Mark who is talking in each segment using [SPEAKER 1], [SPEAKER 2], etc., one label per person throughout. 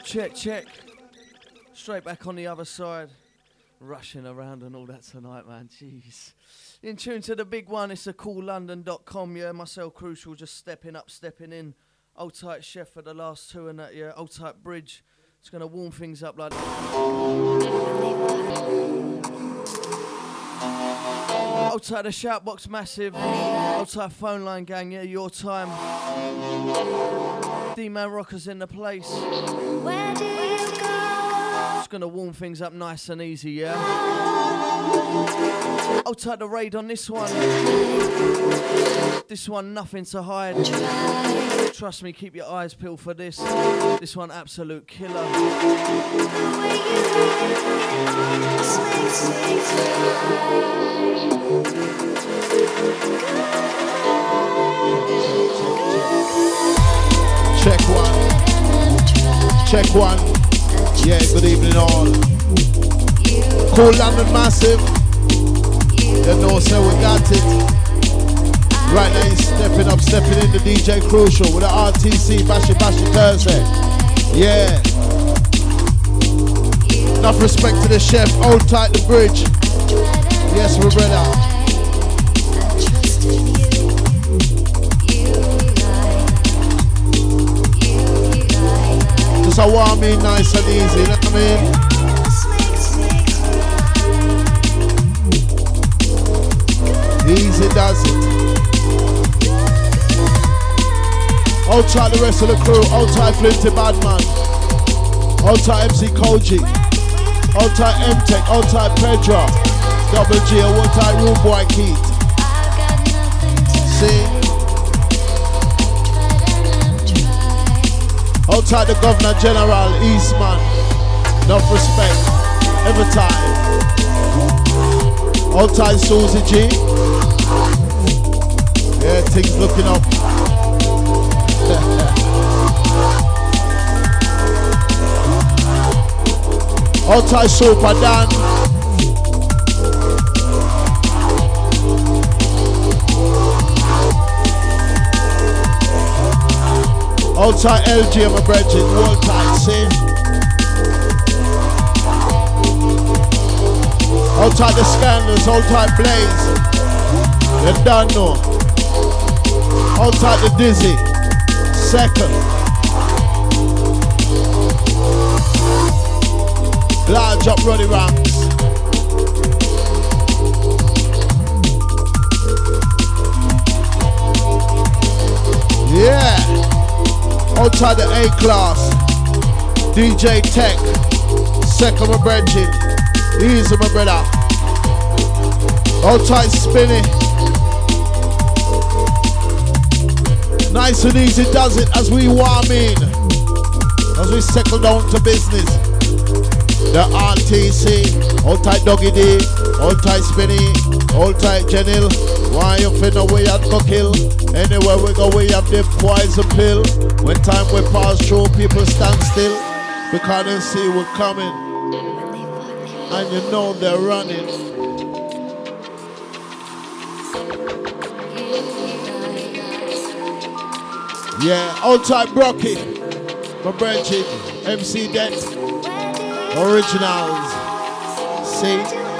[SPEAKER 1] Check. Straight back on the other side. Rushing around and all that tonight, man. Jeez. In tune to the big one, it's a coollondon.com, yeah. Myself, Crucial, just stepping in. Old tight Chef for the last two and that, yeah. Old tight Bridge. It's going to warm things up like that. Old tight the Shoutbox Massive. Old tight Phone Line Gang, yeah. Your time. D-Man Rockers in the place.
[SPEAKER 2] Where do you go?
[SPEAKER 1] Just gonna warm things up nice and easy, yeah? I'll take the raid on this one. This one, nothing to hide. Trust me, keep your eyes peeled for this. This one, absolute killer.
[SPEAKER 3] Check one. Yeah, good evening all. Cool London Massive. You know, so we got it. Right now he's stepping in the DJ Crucial with the RTC Bashy Thursday. Yeah. Enough respect to the chef, hold tight the bridge. Yes, my brother. Just a warm in, nice and easy, you know what I mean? Easy does it. Hold tight the rest of the crew, hold tight Flinty Badman, hold tight MC Koji, hold tight M-Tech, hold tight Pedro, Double G, hold tight Rude Boy Keith. See? Hold tight the Governor General Eastman, enough respect, every time. Hold tight Susie G. Yeah, things looking up. Hold tight Super Dan. Hold tight LG, my brethren. Hold tight, see? Hold tight the Scandals, hold tight Blaze. You don't know. Hold tight the Dizzy. Second. Large up Roddy Ranks. Yeah. Hold tight the A-Class. DJ Tech. Second, my brethren. Easy, my brother. Hold tight Spinny. Nice and easy does it as we warm in. As we settle down to business. The RTC. Hold tight Doggy D. Hold tight Spinny. Hold tight Jenil. Why you finna we at go kill? Anywhere we go we have the poison pill. When time we pass through people stand still. Because they see we're coming. And you know they're running. Yeah, hold tight Brocky, my brethren, MC Det, Originals, see?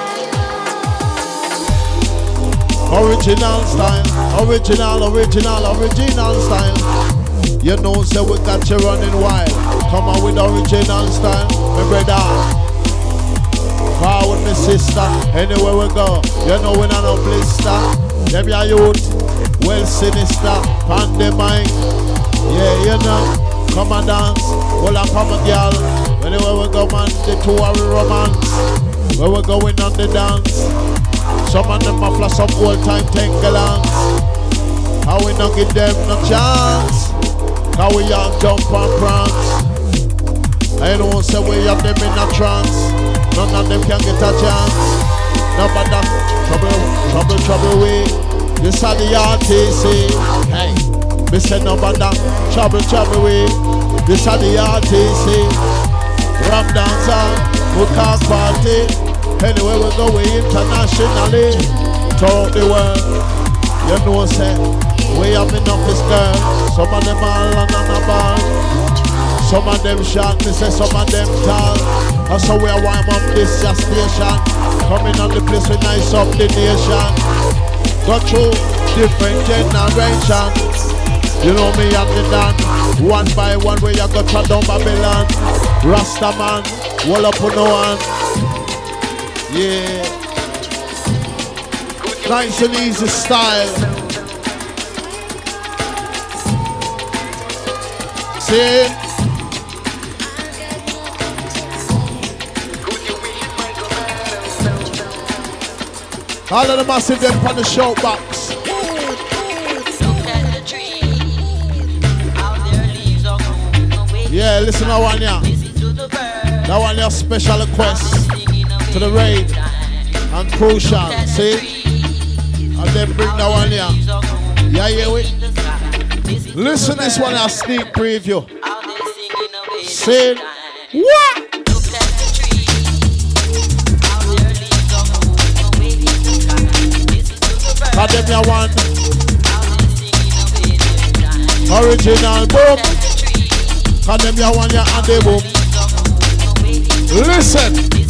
[SPEAKER 3] Original style, original style. You know, so we got you running wild. Come on with original style, my brother. Forward my sister, anywhere we go, you know we not no blister. Them ya youth, well sinister, pandemic. Yeah, you know, come and dance, hold up on my girl. Anywhere we go, man, the two are romance. Where we going on the dance. Some of them a flash up old time tangalance. How we not give them no chance. How we all jump and prance. I don't say we have them in a trance. None of them can get a chance. No but that trouble we. This are the RTC. Hey, we say no but that trouble we. This are the RTC. Ram dancer, we can't party. Anyway we go we internationally. Throughout the world. You know say we have enough this girl. Some of them all on a ball. Some of them short, me say some of them tall. And so we are warm up this your station. Coming on the place we nice up the nation. Go through different generations. You know me and the Dan. One by one we you go to down Babylon. Rasta man, wall up on no one. Yeah. Nice and easy style. See? All of the massive them on the show box. Yeah, listen to that one here. That one here special request to the raid and crucial. See? And then bring that one here. Yeah, yeah, wait. Listen this one a sneak preview. See? What? Got them your one. Original boom. Got them your one, your and the boom. Listen.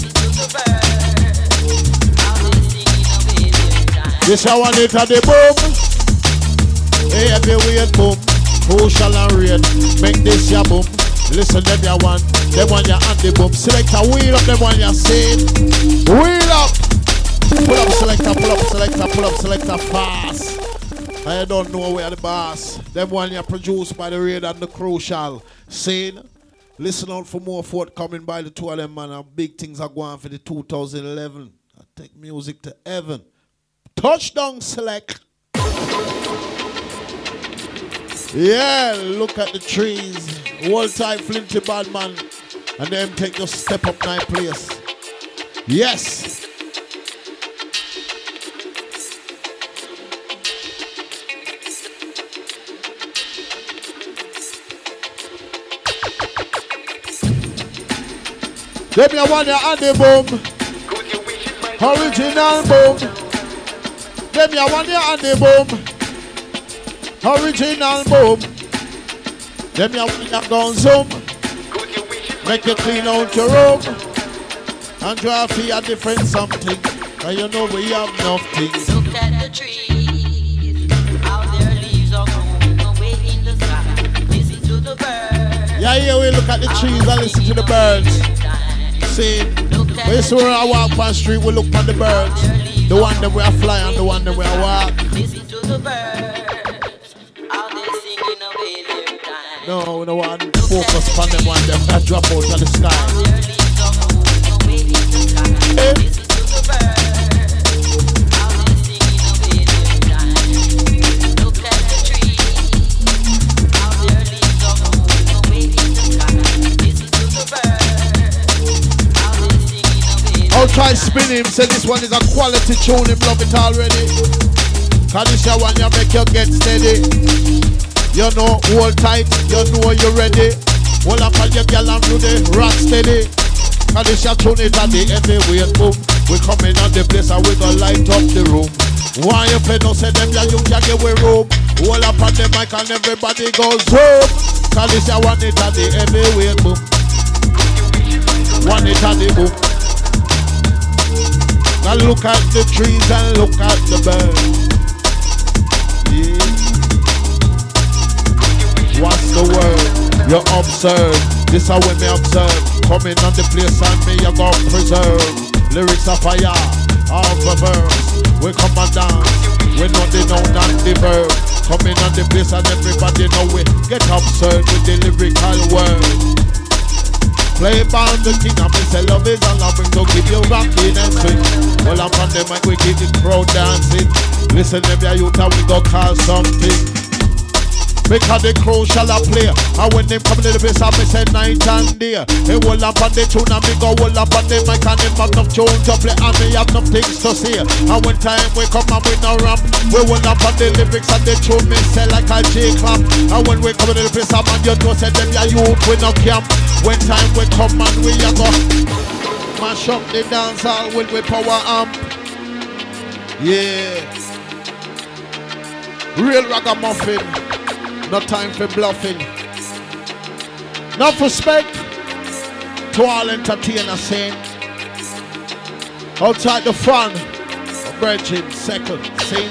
[SPEAKER 3] This I want it at the boom. Hey, heavyweight boom. Crucial and raid. Make this your boom. Listen, them your one. Them one your and the boom. Select a wheel up, them one your see. Wheel up. Pull up selector, pull up selector, pull up selector fast. I don't know where the boss. Them one you produced by the raid and the crucial. Scene. Listen out for more forthcoming by the two of them, man. Big things are going for the 2011. I take music to heaven. Touchdown select. Yeah, look at the trees. Whole time flinty bad man. And them take your step up night place. Yes. Them you want your and the boom. Original boom. Them you want your and the boom. Original boom. Them you want your gun zoom. Make you clean out your room. And try for a different something. And you know we have nothing.
[SPEAKER 4] Look at the trees. How their leaves are growing away in the sky. Listen to the birds.
[SPEAKER 3] Yeah, we look at the trees and listen to the birds. See, we see when I walk on the street, we look at the birds. The one that we are fly and the one that we are walk.
[SPEAKER 4] Listen to the birds. How they singing away their time.
[SPEAKER 3] No, we don't want to focus on them one that drop out of the sky.
[SPEAKER 4] How their leaves are growing away in the sky. Listen to the birds. How they singing away their time. Look at the trees. How their leaves are growing away in the sky. Listen to the birds.
[SPEAKER 3] I'll try spin him, say this one is a quality tune, him love it already. Cause this your one you make you get steady. You know, hold tight, you know you're ready. Hold up on your girl and do the rock steady. Cause this your tune it at the heavyweight boom. We coming on the place and we gonna light up the room. Why you play no say them ya you can get we room. Hold up on the mic and everybody goes home. Cause this your one it at the heavyweight boom. One it at the boom. Now look at the trees and look at the birds. Yeah. What's the word? You observe. This how we me observe. Coming on the place and me you go preserve. Lyrics of fire, half a verse. We come and dance. We know the noun and the verb. Coming on the place and everybody know we get absurd with the lyrical word. Play band the king and me say love is all I'm to give you rocking and swing. Well I'm on the mic we keep the crowd dancing. Listen them ya youth and we go call something. Because the crew shall a play. And when them come to the place I me say night and day. They hold up on the tune and me go hold up on the mic and them have enough tune to play and me have enough things to say. And when time we come and we no ramp, we hold up on the lyrics and the tune me say like a J-clap. And when we come to the place man you know say them ya youth we no camp. When time we come and we a go mash up the dance hall with we power amp. Yeah. Real ragamuffin. No time for bluffing. Enough respect to all entertainers saying outside the fun of Virgin Second scene.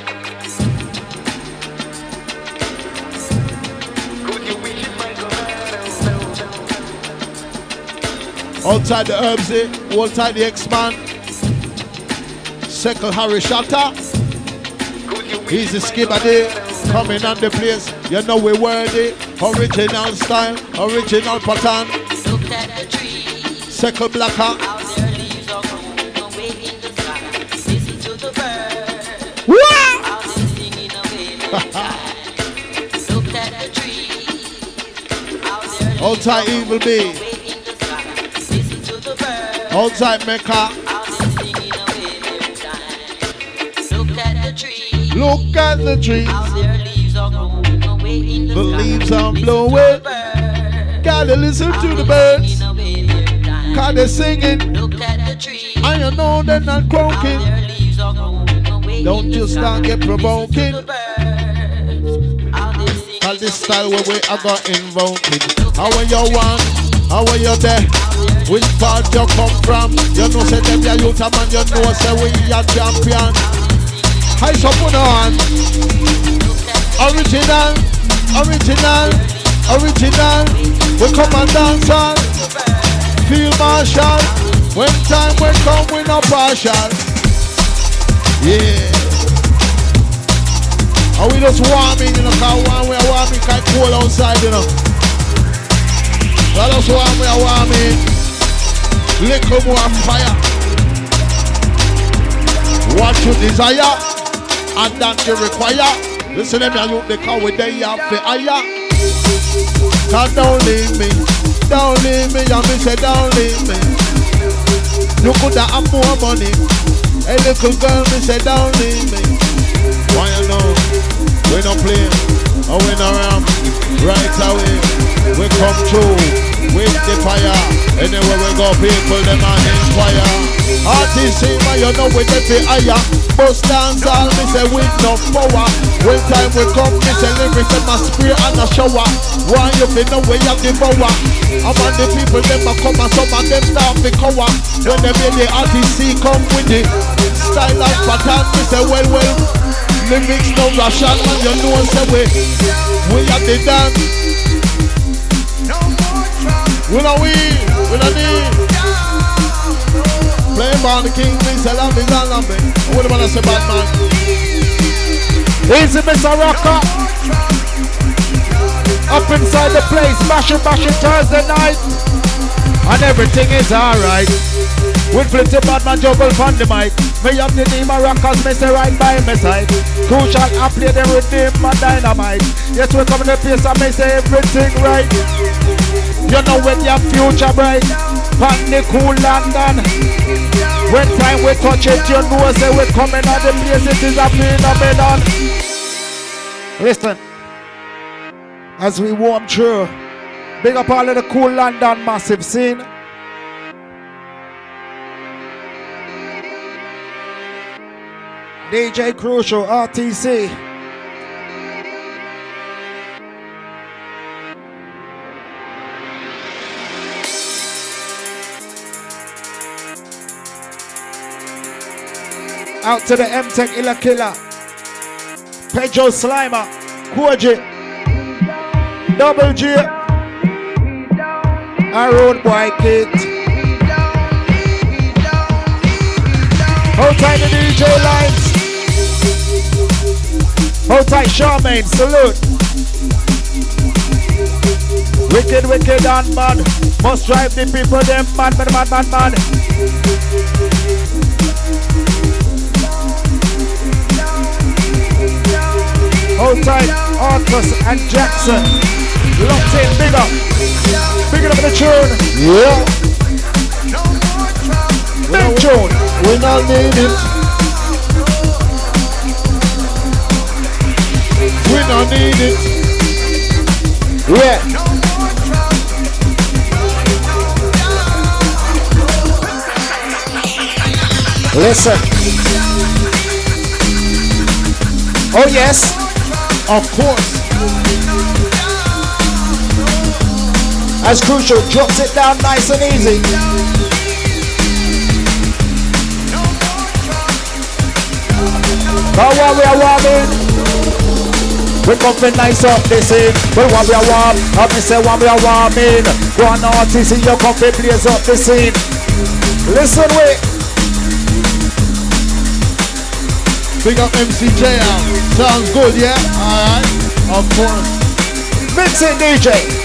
[SPEAKER 3] Outside the Herbsy, outside the X-Man, Second Harry Shatter. He's the skibber coming on the place. You know we worthy. Original style, original pattern.
[SPEAKER 4] Look at the tree.
[SPEAKER 3] Second Blacker.
[SPEAKER 4] Out there leaves are growing away in the sky. Listen to the birds.
[SPEAKER 3] Wow!
[SPEAKER 4] Out there singing away in the sky. Look at the tree. Out there leaves
[SPEAKER 3] Outside
[SPEAKER 4] are
[SPEAKER 3] Evil
[SPEAKER 4] growing
[SPEAKER 3] B.
[SPEAKER 4] away in the sky. Listen to the birds.
[SPEAKER 3] Outside Mecca.
[SPEAKER 4] Out there singing away their time. Look at the tree.
[SPEAKER 3] Look at the trees.
[SPEAKER 4] Out there leaves are growing away in the
[SPEAKER 3] The
[SPEAKER 4] sky.
[SPEAKER 3] leaves are
[SPEAKER 4] Listen
[SPEAKER 3] blowing.
[SPEAKER 4] to the birds.
[SPEAKER 3] Gotta listen to the birds. Cause they're singing.
[SPEAKER 4] Look at the tree.
[SPEAKER 3] I know they're not croaking.
[SPEAKER 4] Their leaves are growing away
[SPEAKER 3] Don't
[SPEAKER 4] in the
[SPEAKER 3] just
[SPEAKER 4] sky.
[SPEAKER 3] start get provoking.
[SPEAKER 4] Listen to the birds. How they sing
[SPEAKER 3] Cause this
[SPEAKER 4] away
[SPEAKER 3] style where we
[SPEAKER 4] in the
[SPEAKER 3] are got
[SPEAKER 4] sky.
[SPEAKER 3] invoking. How are you one? How are you there? Which part you come from? You know say them ya youth man, you know say we are champion. High up on. Original, original, original. We come and dance on. Feel martial. When time we come, we no partial. Yeah. And we just warming, you know, cause when we are warming, quite cold outside, you know. So that's why we are warming. Little more fire. What you desire, and that you require. Listen to me, and you the car with they have the higher. Cause don't leave me, and me say don't leave me. You could have more money. A little girl, me say don't leave me. Why you know? We don't play, or we not around. Right away, we come through with the fire. Anywhere we go, people them are inspire. Artists say, man, you know we get the higher. Bust dance all, me say with no power. When time we come, me say lyrics in my spray and a shower. Why you be know where you give power? I'm on the people, them a come and some of them start to cover. When they make the artists see come with it. Style and pattern, me say well. Lyrics no Russian, man, you know say we have the dance. We don't need. Play by the king, me say love is all of me. What do I say bad man? Easy Mr. Rocker. Up inside the place, bashing Thursday night. And everything is alright. With plenty bad man juggle from the mic. Me have the name of rockers, me say right by my side. Crucial, I play them with them and dynamite. Yes, we come in the place and me say everything right. You know when your future bright. Pan the cool London. When time we touch it, you know say we coming out the place, it is a phenomenon. Listen, as we warm through, big up all of the cool London massive scene. DJ Crucial, RTC. Out to the M-Tech Illa Killer, Pedro Slimer, Koji, Double G, a road boy kid. Hold tight the DJ lines. Hold tight Charmaine, salute. Wicked and mad. Must drive the people them mad. Hold tight, Arthur and Jackson. Locked in, big up. Big up the tune. Yeah. Big tune. We not need it. We don't need it. Yeah. Listen. Oh yes. Of course.
[SPEAKER 5] As Crucial drops it down nice and easy. Now what we are warming, we come to nice up this scene. Well what we are warm, I me say what we are warming. Go on artist, you come to blaze up the scene. Listen we.
[SPEAKER 3] Big up MCJL. Sounds good, yeah? Alright. Of course.
[SPEAKER 5] Vincent DJ.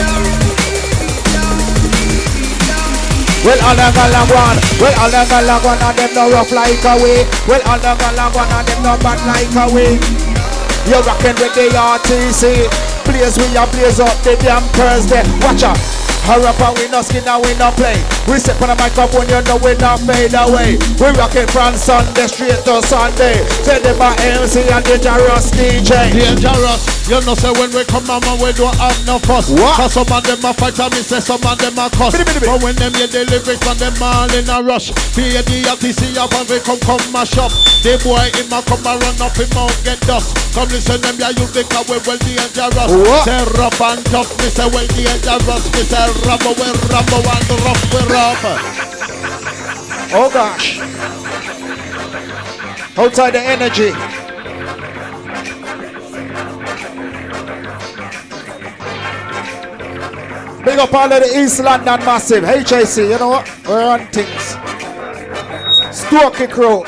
[SPEAKER 5] Well, all them long one. Well, all them long one and them no rough like a way. Well, all them long one and them no bad like a way. You're rocking with the RTC. Blaze we a blaze up the damn Thursday. Watch out. Hurry up and we no skin and we no play. We sit on the microphone, you know we not fade away. We rocking from Sunday straight to Sunday. Say them a MC and Dangerous DJ.
[SPEAKER 3] Dangerous, you know say when we come on we don't have no fuss.
[SPEAKER 5] What?
[SPEAKER 3] Cause some of them a fight and me say some of them a cuss. But when them hear the lyrics and them all in a rush. Pay the RTC up and we come mash up. The boy him a come and run up him out get dust. Come listen them ya you because we well dangerous.
[SPEAKER 5] What?
[SPEAKER 3] Say rough and tough, me say well dangerous. Me say Rambo and rough we rough.
[SPEAKER 5] Oh gosh. Hold tight the energy. Big up all of the East London massive. HAC, you know what? We're on things. Storky crew.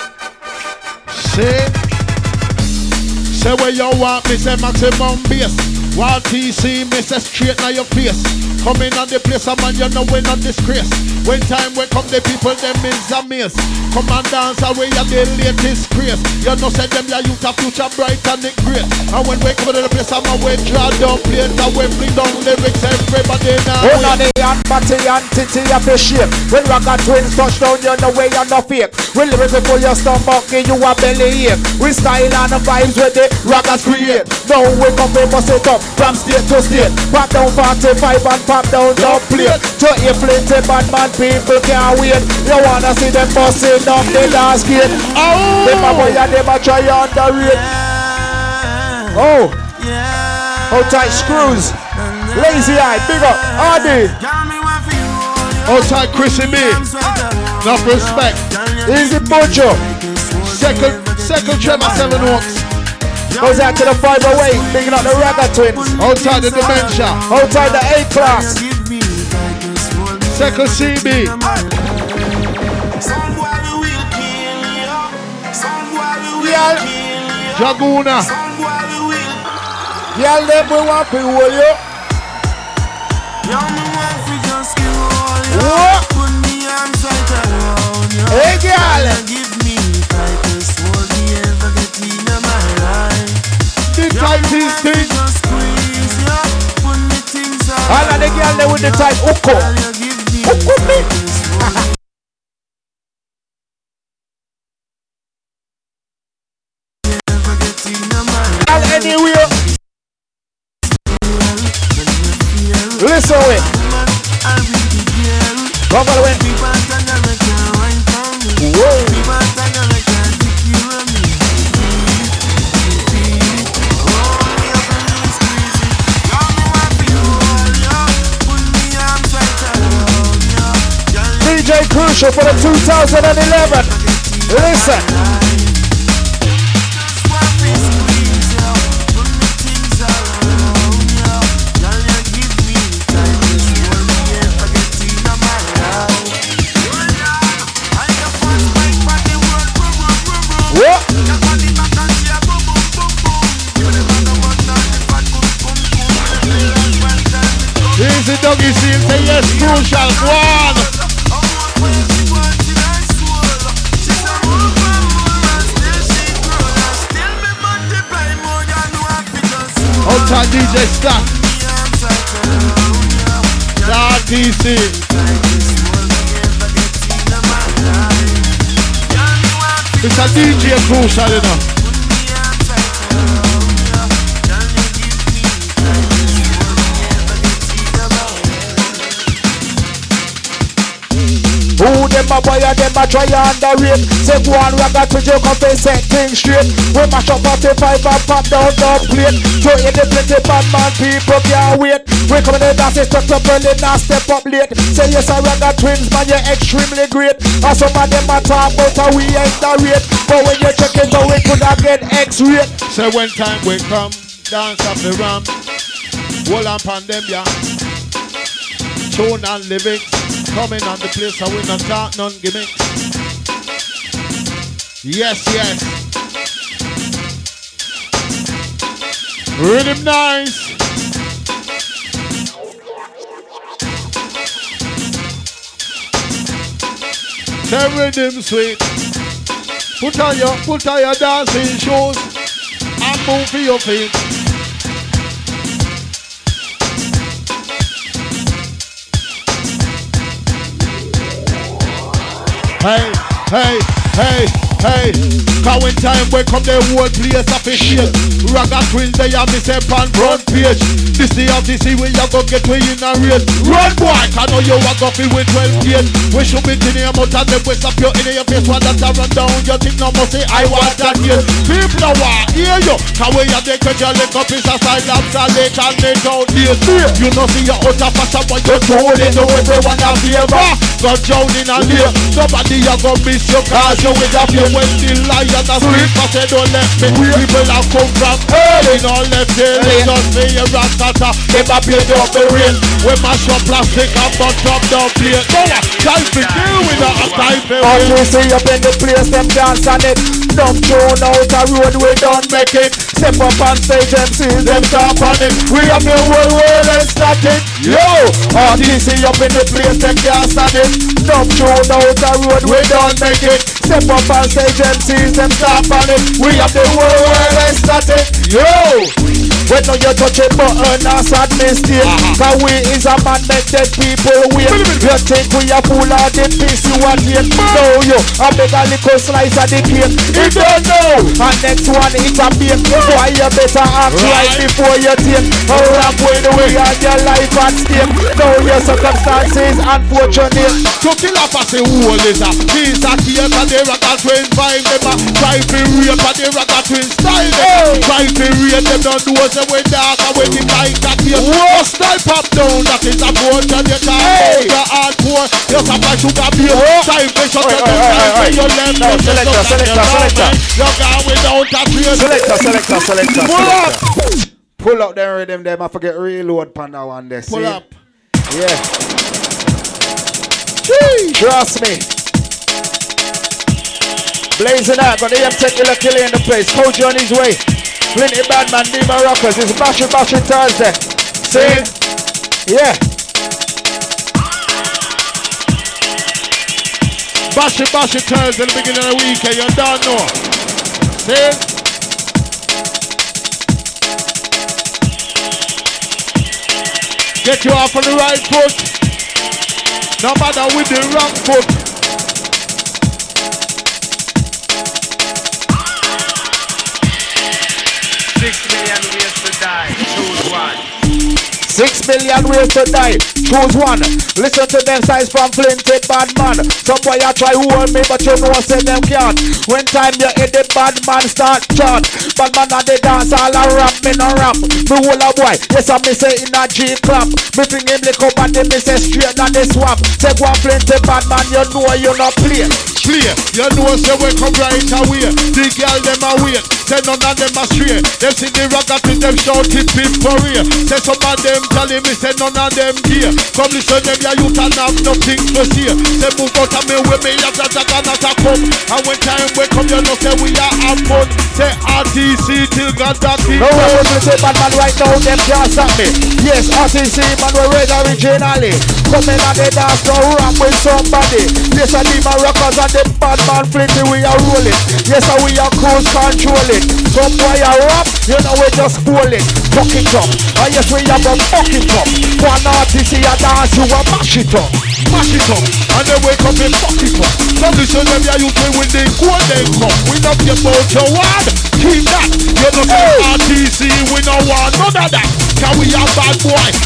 [SPEAKER 3] Say where you want me, say maximum bass. Wild TC, me say straight now your face. Coming on the place, a man, you know we not disgrace. When time we come, the people, them is a maze. Come and dance away at the latest craze. You know say them, your youth a future bright and it great. And when we come to the place, I'm away, draw down plates. And we fling down lyrics, everybody now.
[SPEAKER 5] Hold on the and batty and titty of the shape. When Ragga Twins touch down, you know we are not fake. We lyrics before you stomach, give you a belly ache. We style and the vibes with the Raggas create. Now we come to bust it up from state to state. Pop down 45 and pop down the plate. To inflate bad man, people can't wait. You wanna see them busting up the last gate. Oh! Them a boy and them a try underrate. Oh! Hold tight screws. Lazy Eye, big up. Hardy.
[SPEAKER 3] Hold tight Chrissy B. Enough respect.
[SPEAKER 5] Easy Bojo.
[SPEAKER 3] Second Tremor 7 Hawks.
[SPEAKER 5] Goes out to the 508, picking up the Ragga Twins.
[SPEAKER 3] Hold tight the Dementia.
[SPEAKER 5] Hold tight the A-Class.
[SPEAKER 3] Second CB.
[SPEAKER 5] Y'all,
[SPEAKER 3] Jaguna.
[SPEAKER 5] y'all them we want to hold you. What? Hey, girl.
[SPEAKER 3] The tightest thing.
[SPEAKER 5] All of the girls there with the type Uko. Uko me. All anywhere. Listen with. Come on away. Whoa. DJ Crucial for the 2011. Listen. What?
[SPEAKER 3] Here's the doggy scene. Say yes, Crucial. One. Hold tight DJ Stack. RTC. It's a DJ Crucial, you know.
[SPEAKER 5] Who them a boy and them a try underrate. Say go on, we got to joke up and set things straight. We mash up 45 and pop down the plate. Throw in the plenty bad man, people can't wait. We come in the dance, it's stuck up early, now step up late. Say yes, I got twins, man, you're extremely great. And some of them a talk about how we ain't the rate. But when you check it out, we could have get X-rate.
[SPEAKER 3] So when time we come, dance up the ramp. Hold on pan them, yeah. Tune and lyrics. Coming on the place, so we not talk none gimmicks. Yes, yes. Rhythm nice. Say rhythm sweet. Put on your dancing shoes and move for your feet. Hey, hey, hey, hey. Cause when time we come the whole place official. Ragga Twins they have this up on front page. This day of the sea we you go get we in a race. Run boy, I know you are go feel with 12 gauge. We should be in your mouth and then we slap you in your face. One that run down, you think no more say I want that here. People now hear you. Cause we have the catch your leg up is a side of the lake and make out this. You know see your out of fashion but you're told it. No everyone have favor. Got down in a layer. Nobody you go miss your cause you with a few when the lion a street. I say don't let me. People have come from early, no left here. Just me a ratata. Never paid up the rain. We mash up plastic and but drop down plate. No one time to deal with that. Time for
[SPEAKER 5] all you see up in the place, them can't stand it. Dump thrown out a road, we don't make it. Step up on stage and see them stop on it. We have the whole world and start it. Yo, all you see up in the place, them can't stand it. Dump thrown out a road, we don't make it. Step up on stage and see them stop on it. We have the whole world and start it. Yo, when no you touch it button, a sad mistake. Cause we is a man make dead people wait. You think we a fool or the piece you a take. No you, I beg a little slice of the cake. You don't know. And next one it's a bake. Why you better act right before you take. How rap with the way of your life at stake. Know your circumstances unfortunate.
[SPEAKER 3] to kill off as a whole is a piece of cake and the Ragga Twins vibe. Them a try to rape and the Ragga Twins style. Try to rape them don't know the way dark and when the bike that here. Whoa, style pop down that is a boat and you can't hold the hardcore. You supply sugar beer. Time to shut your down. You left
[SPEAKER 5] no, selector.
[SPEAKER 3] You got without a trace.
[SPEAKER 5] Selector.
[SPEAKER 3] Pull up.
[SPEAKER 5] Pull up them rhythm them. I forget reload pan now on this.
[SPEAKER 3] Pull up.
[SPEAKER 5] Yeah. Jeez. Trust me. Blazing out, got the M-Tech killer in the place. Coach on his way. Plenty Badman, Dima Rockers. It's Bashing Thursday. See? Yeah.
[SPEAKER 3] Bashing Thursday, the beginning of the weekend. You don't know. See? Get you off on the right foot. No matter with the wrong foot. Choose one.
[SPEAKER 5] 6 million ways to die. Choose one. Listen to them size from Flinted Badman. Some boy I try hold me, but you know say them can't. When time you hit the Badman start chant. Badman and the dance all a rap, me no rap. Me hold a boy, yes I me say in a G clap. Me bring him lick up and then me say straight on the swap. Say go and Flinted Badman, you know you not play.
[SPEAKER 3] You know say we come right away. The girl them a wait. Say none of them a stray. Them see the Ragga to them shout it big for real. Say some of them telling me say none of them gear. Come listen them ya you can have nothing to see. Say move out of me with me ya that not a come. And when time we come you know say we are have fun. Say RTC till God that keep.
[SPEAKER 5] No way we say Badman right now them can't stop me. Yes RTC man we read originally. Come in and they dance now rap with somebody. Yes I need my rockers and the Badman Flinty we are rolling. Yes I we are cruise controlling. Some boy a rap you know we just pull it. Fuck it up. And yes we have a fuck it up. One artist a dance you a mash it up.
[SPEAKER 3] Mash it up. And then wake up and fuck it up. Now listen them ya you play with the golden cup. We not care about your word. Keep that. You know say RTC we no want none of that. Can we have bad boy?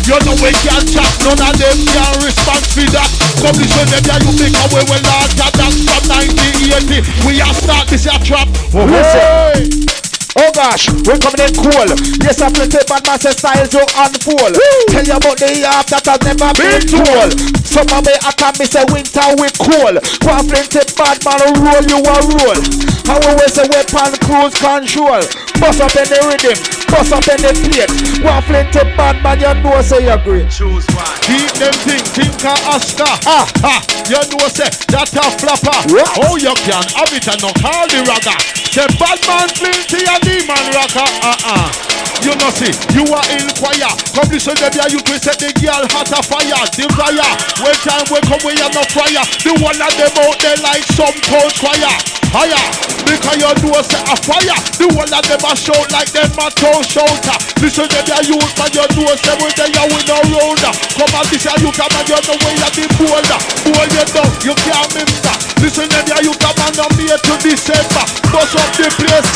[SPEAKER 3] You know we can't chat, none of them can respond to that. Come listen them, yeah, you make away with larger than from 1980. We are start this a trap.
[SPEAKER 5] Listen. Oh gosh, we're coming in cool. Yes, I plenty bad man style to unfold. Tell you about the yard that has never been told. Some of me I can miss a winter with cool. One plenty bad man roll you a roll. How we say weapon cruise control. Bust up in the rhythm, bust up in the plate. One plenty bad man, you know say you're great.
[SPEAKER 3] Choose one. Keep them think a Oscar. You know say that a flapper.
[SPEAKER 5] What?
[SPEAKER 3] Oh, you can have it and not call the ragga. Say bad man plenty and demon rocker. You know see, you are in choir. Come listen to me, you to set the girl hot a fire. The fire, when time we come we are no fire. The one of them out there like some cold choir. Higher, because you know say a fire. The one of them a shout like them a toe shouter. Listen to me, you but you know say we there we no rounder. Come on this year you come and you know we are the boulder. Bowl you down, you can't miss that. Listen to me, you come and I'm here to December. Bust up the place.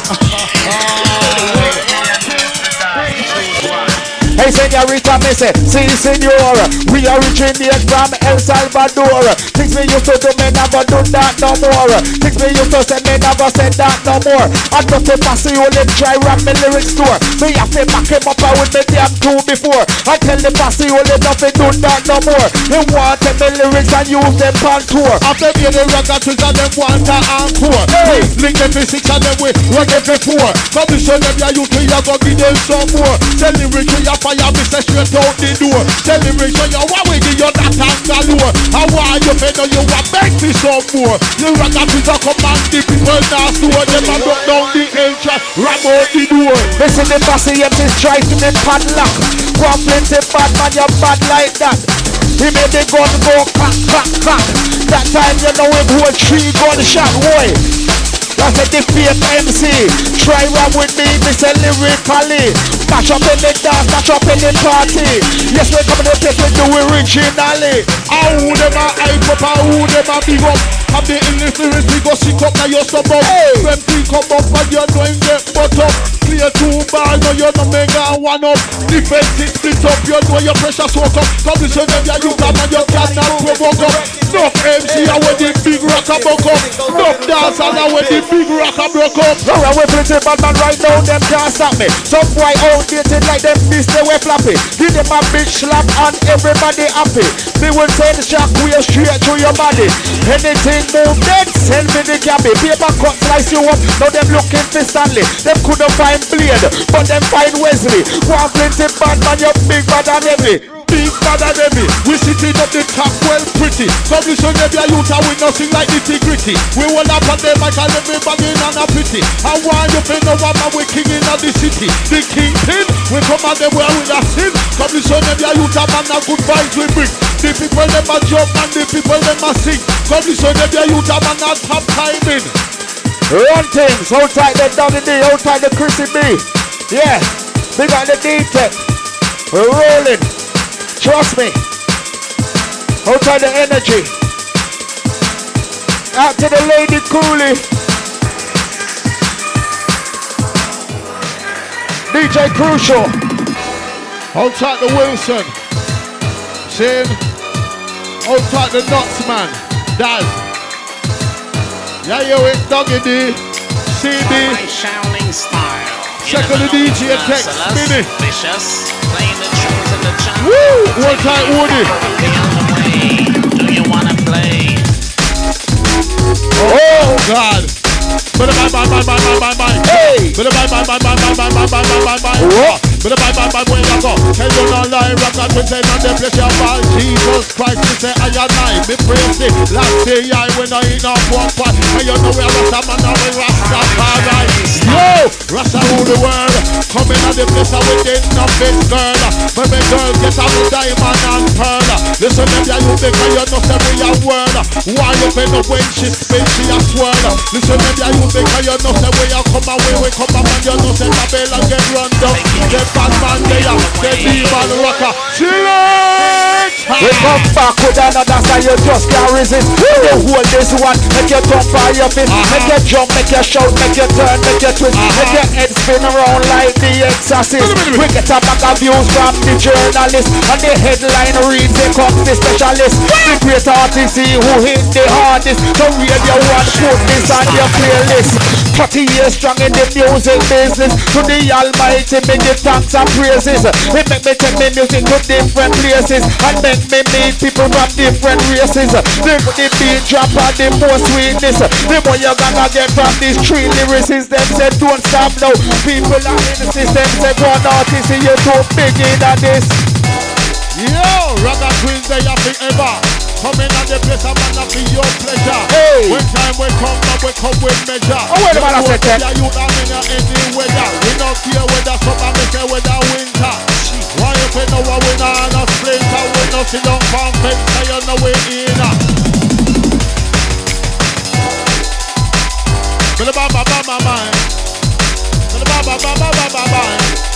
[SPEAKER 5] Hey señorita, me say, si senor, we are originated from El Salvador. Things me used to do, me never do that no more. Things me used to say, me never said that no more. I got to pass you only try rap me lyrics store. Me have to back him up with me damn two before. I tell the pass you only nothing do that no more. He want me lyrics and use them on tour.
[SPEAKER 3] After me the records with them want to encore.
[SPEAKER 5] Hey,
[SPEAKER 3] link them for 6 and them with reggae for 4. Come to show them ya you to ya go give them some more. Tell the rich ya fire me say straight out the door. Tell the rich ya why we give you that and galore. How why you pay no you want beg me some more. You records with a command the people now store. Them a broke down the entrance, ram out the door.
[SPEAKER 5] listen the bossy empty try to make padlock. One plenty bad man you bad like that. He made the gun go crack, crack, crack. That time you know him hold 3 gunshot, boy. That's a defeat MC. Try rap with me, Mr. Lyrically. Mash up in the dance, mash up in the party. Yes, we're coming to place we do originally.
[SPEAKER 3] How them a hype up, how them a big up. Have the illiterate we go sick up now your suburb. When we come up and you know him get butt up. Clear 2 ball, now you know mega 1 up. Defense is split up, you know your pressure soak up. Come listen them ya you come and you cannot provoke up. Enough MC a when the big rock a buck up. Enough dancer a when the big rock a broke up.
[SPEAKER 5] Alright, we plenty bad man right now, them can't stop me. Some boy outdated like them beast, they way flappy. Give them a big slap and everybody happy. They will send the shock wheel straight through your body. Anything move dead, send me the cabby. Paper cut slice you up, now them looking for Stanley. Them couldn't find Blade, but them find Wesley. One plenty bad man, you big bad and heavy.
[SPEAKER 3] Big bad and heavy, we sitting up the top well pretty. Come listen them ya youth and we nothing like nitty gritty. We will up on them like everybody in a pity. And why you pay no one man we king in the city. The kingpin, we come at them where we are sin. Come listen them ya youth and man a good vibes we bring. The people them a jump and the people them a sing. Come listen them ya youth and man a top timing.
[SPEAKER 5] Run things, outside the WD, outside the Chrissy B. Yeah, we got the D-Tech. We're rolling. Trust me. Outside the energy. Out to the lady Cooley. DJ Crucial.
[SPEAKER 3] Outside the Wilson. Sin. Outside the Nuts man. Daz. Yeah, yo, it's Doggy D. CD.
[SPEAKER 6] Shaolin style.
[SPEAKER 3] Check on the DJ text. Mini.
[SPEAKER 6] Vicious. Playing the tunes in the jungle.
[SPEAKER 3] Woo! One time, Woody.
[SPEAKER 6] Do you wanna play?
[SPEAKER 3] Oh God! Bye bye bye bye bye bye bye.
[SPEAKER 5] Hey!
[SPEAKER 3] Bye bye bye bye bye bye bye bye bye bye bye.
[SPEAKER 5] What?
[SPEAKER 3] Bye bye bye bye where you go? Tell you no lie, rock and pretend on the place you fall. Jesus Christ, me say I and I, me praise it. Last day I when I eat up one pot, and you know where Rasta man and we Rasta paradise. Yo, Rasta rule the world. Come in at the place and we did nothing, girl. When me girl get out the diamond and pearl. Listen them ya you think you know say we a word. Why you been up when she spin she a swirl. Listen them ya you think you know say we a come away we come up and you know say Babylon get run down. Get bad man there, the demon rocker. Select!
[SPEAKER 5] We come back with another style, you just can't resist. You hold this one, make your tongue fire your fist, make you jump, make you shout, make you turn, make you twist, make your head spin around like the Exorcist. We get a back of views from the journalist, and the headline reads they come the specialist. The great artist who hit the hardest. So radio one put this on your playlist. 40 years strong in the music business. To the Almighty, me give thanks and praises. It make me take me music to different places and make me meet people from different races. The beat drop and the more sweetness. The more you gonna get from these three lyricists. Them say don't stop now. People are in the system. Say one artist, you too big in this.
[SPEAKER 3] Yo, Ragga Queens, they have it ever. Come in at the place, I'm gonna be your pleasure.
[SPEAKER 5] Hey.
[SPEAKER 3] When time we come with measure.
[SPEAKER 5] Oh, wait a minute, I said that.
[SPEAKER 3] Yeah, you are in any weather. We don't care whether summer, we care whether winter. Why if we know what we know and a splinter, we know see don't farm fence, so you know we in. To the bam bam bam bam bam. To the bam bam bam bam bam bam bam.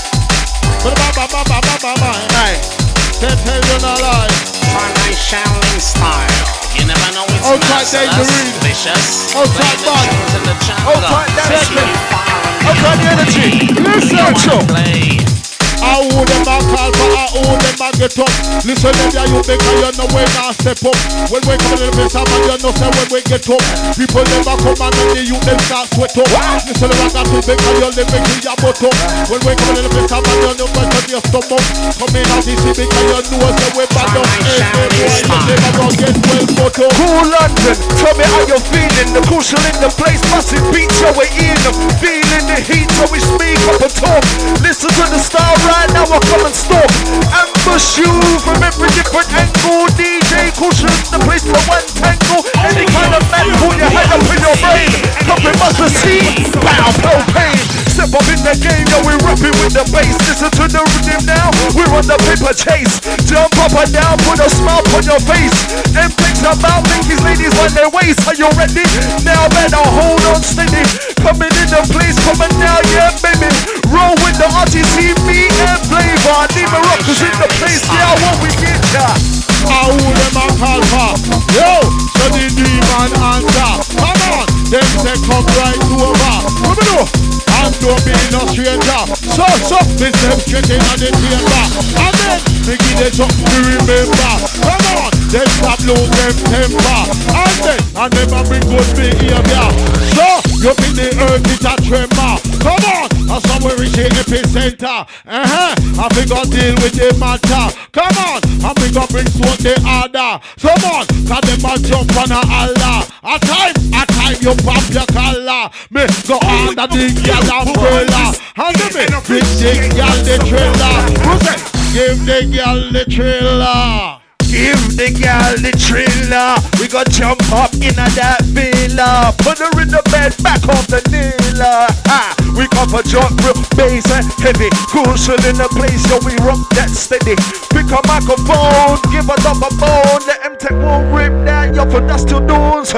[SPEAKER 3] To the bam bam bam bam bam bam bam.
[SPEAKER 5] Hey.
[SPEAKER 3] Can't tell you no lie.
[SPEAKER 6] Try my Shaolin style. You never know it's merciless, vicious.
[SPEAKER 3] Outside
[SPEAKER 6] Play the
[SPEAKER 3] bad.
[SPEAKER 6] tunes in the jungle.
[SPEAKER 5] Outside dance.
[SPEAKER 6] Set you fire and
[SPEAKER 5] Outside the energy. Listen, show.
[SPEAKER 6] play.
[SPEAKER 3] I who them a call for, I who them a get up. Listen them there you make you know when I step up. When we come in the place man you know say when we get up. People never come and then the youth them start sweat up. Listen them a to make you live make your butt up. When we come in the place man you know when your stomach. Come in and see because you know say we bad up. You never gonna get well butt up.
[SPEAKER 5] Cool London, tell me how you're feeling. The crucial in the place, massive beats, so we're in them. Feeling the heat, so we speak up and talk. Listen to the star right now, I come and stalk. Ambush you from every different angle. DJ cushion the place for one tangle. Any kind of man, put your head up in your brain. Come with mustard seed, pow, propane. Step up in the game, yo, we're rapping with the bass. Listen to the rhythm now, we're on the paper chase. Jump up and down, put a smile on your face. And things about make these ladies on their waist. Are you ready? Now better hold on steady. Coming in the place, coming now, yeah, baby. Roll with the RTC, me and Flavor. Nima Rockers in the place, yeah, what we get ya.
[SPEAKER 3] I who them a call for. Yo, so the demon answer. Come on, them say come right over. Come on, and don't be no stranger. So, this them straight in the theater. And then, we give them something to remember. Come on, them stop lose them temper. And then, I never bring good behavior. So, you in the earth it's a tremor. Come on, and somewhere reach the epicenter. And we gonna deal with the matter. Come on, and we gonna bring to the order. Come on, cause them a jump on a Allah. A time you pop your collar. Me go under the girl umbrella. And me bring the girl the trailer. Who say? Give the girl the trailer.
[SPEAKER 5] Give the girl the thriller. We gon' jump up in that villa. Put her in the bed, back off the kneeler. We come for jump real bass and heavy. Crucial in the place, yo, we rock that steady. Pick a microphone, give a dog a bone. Let them take one rip that, yo, for dust till dunes.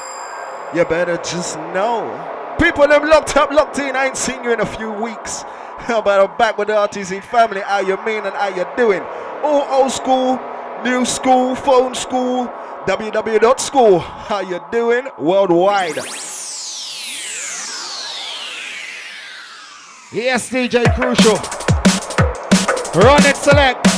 [SPEAKER 5] You better just know. People them locked up, locked in. I ain't seen you in a few weeks. But I'm back with the RTC family. How you mean and how you doing? All old school. New school, phone school, www.school. How you doing? Worldwide. Yes, DJ Crucial. Run it, select.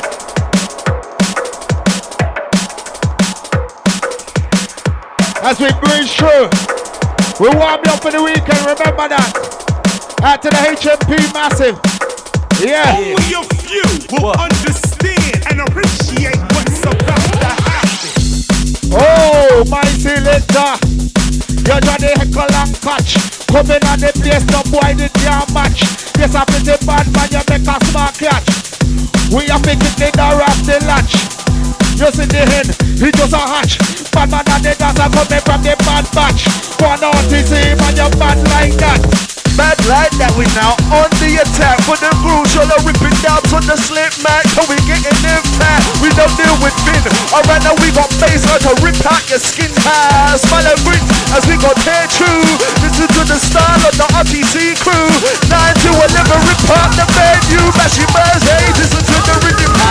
[SPEAKER 5] As we breeze through, we warm you up for the weekend, remember that. Out to the HMP Massive. Yeah.
[SPEAKER 7] Only a few will understand and appreciate what's about to happen.
[SPEAKER 5] Oh, my selector. You're Johnny Heckle and Catch. Coming on the place, no boy did your match. Yes, I pretty bad man, you make a smart catch. We are picking the door off the latch. You see the head, he just a hatch. Bad man and the dance are coming from the bad batch. One autism and you're bad like that. Bad like that, we now on the attack. For the crucial, ripping down on the slip mat. So we getting impact, we don't deal with fin. Alright, now we got bass to rip out your skin. Smile and grin as we got tear true. Listen to the style of the RTC crew. 9 to 11, rip out the venue. Mashing birds, hey, listen to the rhythm. How you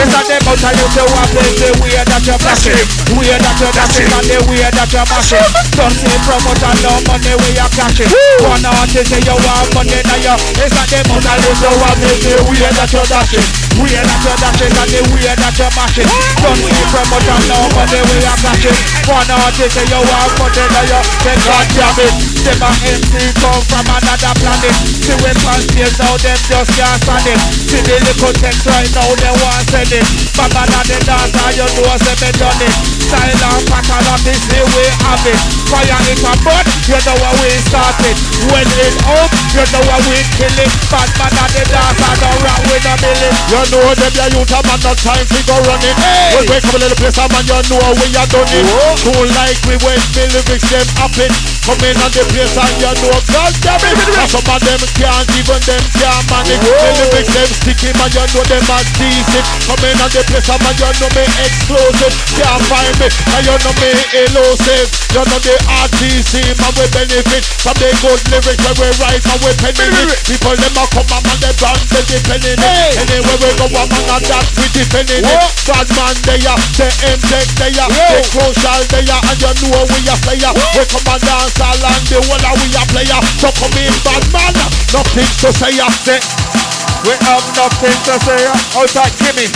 [SPEAKER 5] It's not them out of you to walk the way that you're flashing. Way that you're dashing and the way that you're mashing. Don't see promoter no money where you're cashing. One artist say you want money now you. It's not them out of you to walk the way that you're dashing. Way that you're dashing and the way that you're mashing. Don't see promoter no money where you're cashing. One artist say you want money now you. Then God damn it. Them a MC come from another planet. See when fans now them just can't stand it. See the little text right now they want send it. Baba na the dancer you know say me done it. Style and pattern of this the way have it. Fire it a bud, you know how we start it. When it up, you know how we kill it. Bad man na the dancer don't rock with a million.
[SPEAKER 3] You know them ya youth a man no time fi go running. When we come a little place a man you know we a done it. Cool like we when the lyrics them happen. Come in on the place and you know God damn it. And some of them can't even them can't manage. The lyrics them sticky man you know them as decent. Come in on the place and man you know me explosive. Can't find me and you know me elusive. You know the RTC man we benefit from the good lyrics when we write and we penning it. People them a come and man they brand they depending it. Anywhere we go a man and that we defending it. Bad man they are, the M-Tech they are, the Crucial they are, and you know we a player. We come and dance all and the whole of we a player. So come in bad man, nothing to say.
[SPEAKER 5] We have nothing to say. Outside Jimmy.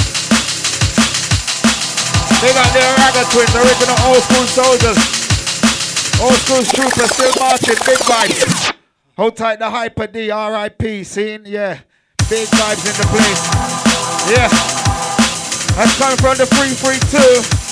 [SPEAKER 5] They got their Ragga Twins, original old school soldiers. Old school troopers still marching, big vibes. Hold tight the Hyper D, R.I.P. Scene, yeah. Big vibes in the place. Yeah. That's coming from the 332.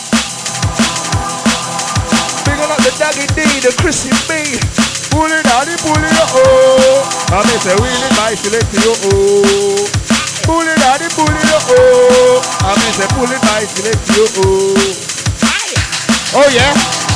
[SPEAKER 5] Big up the Daggy D, the Chrissy B. Bully daddy, bully oh. I may say really nice select you oh. Bully daddy, bully oh. I may say bully nice select you oh. Oh yeah.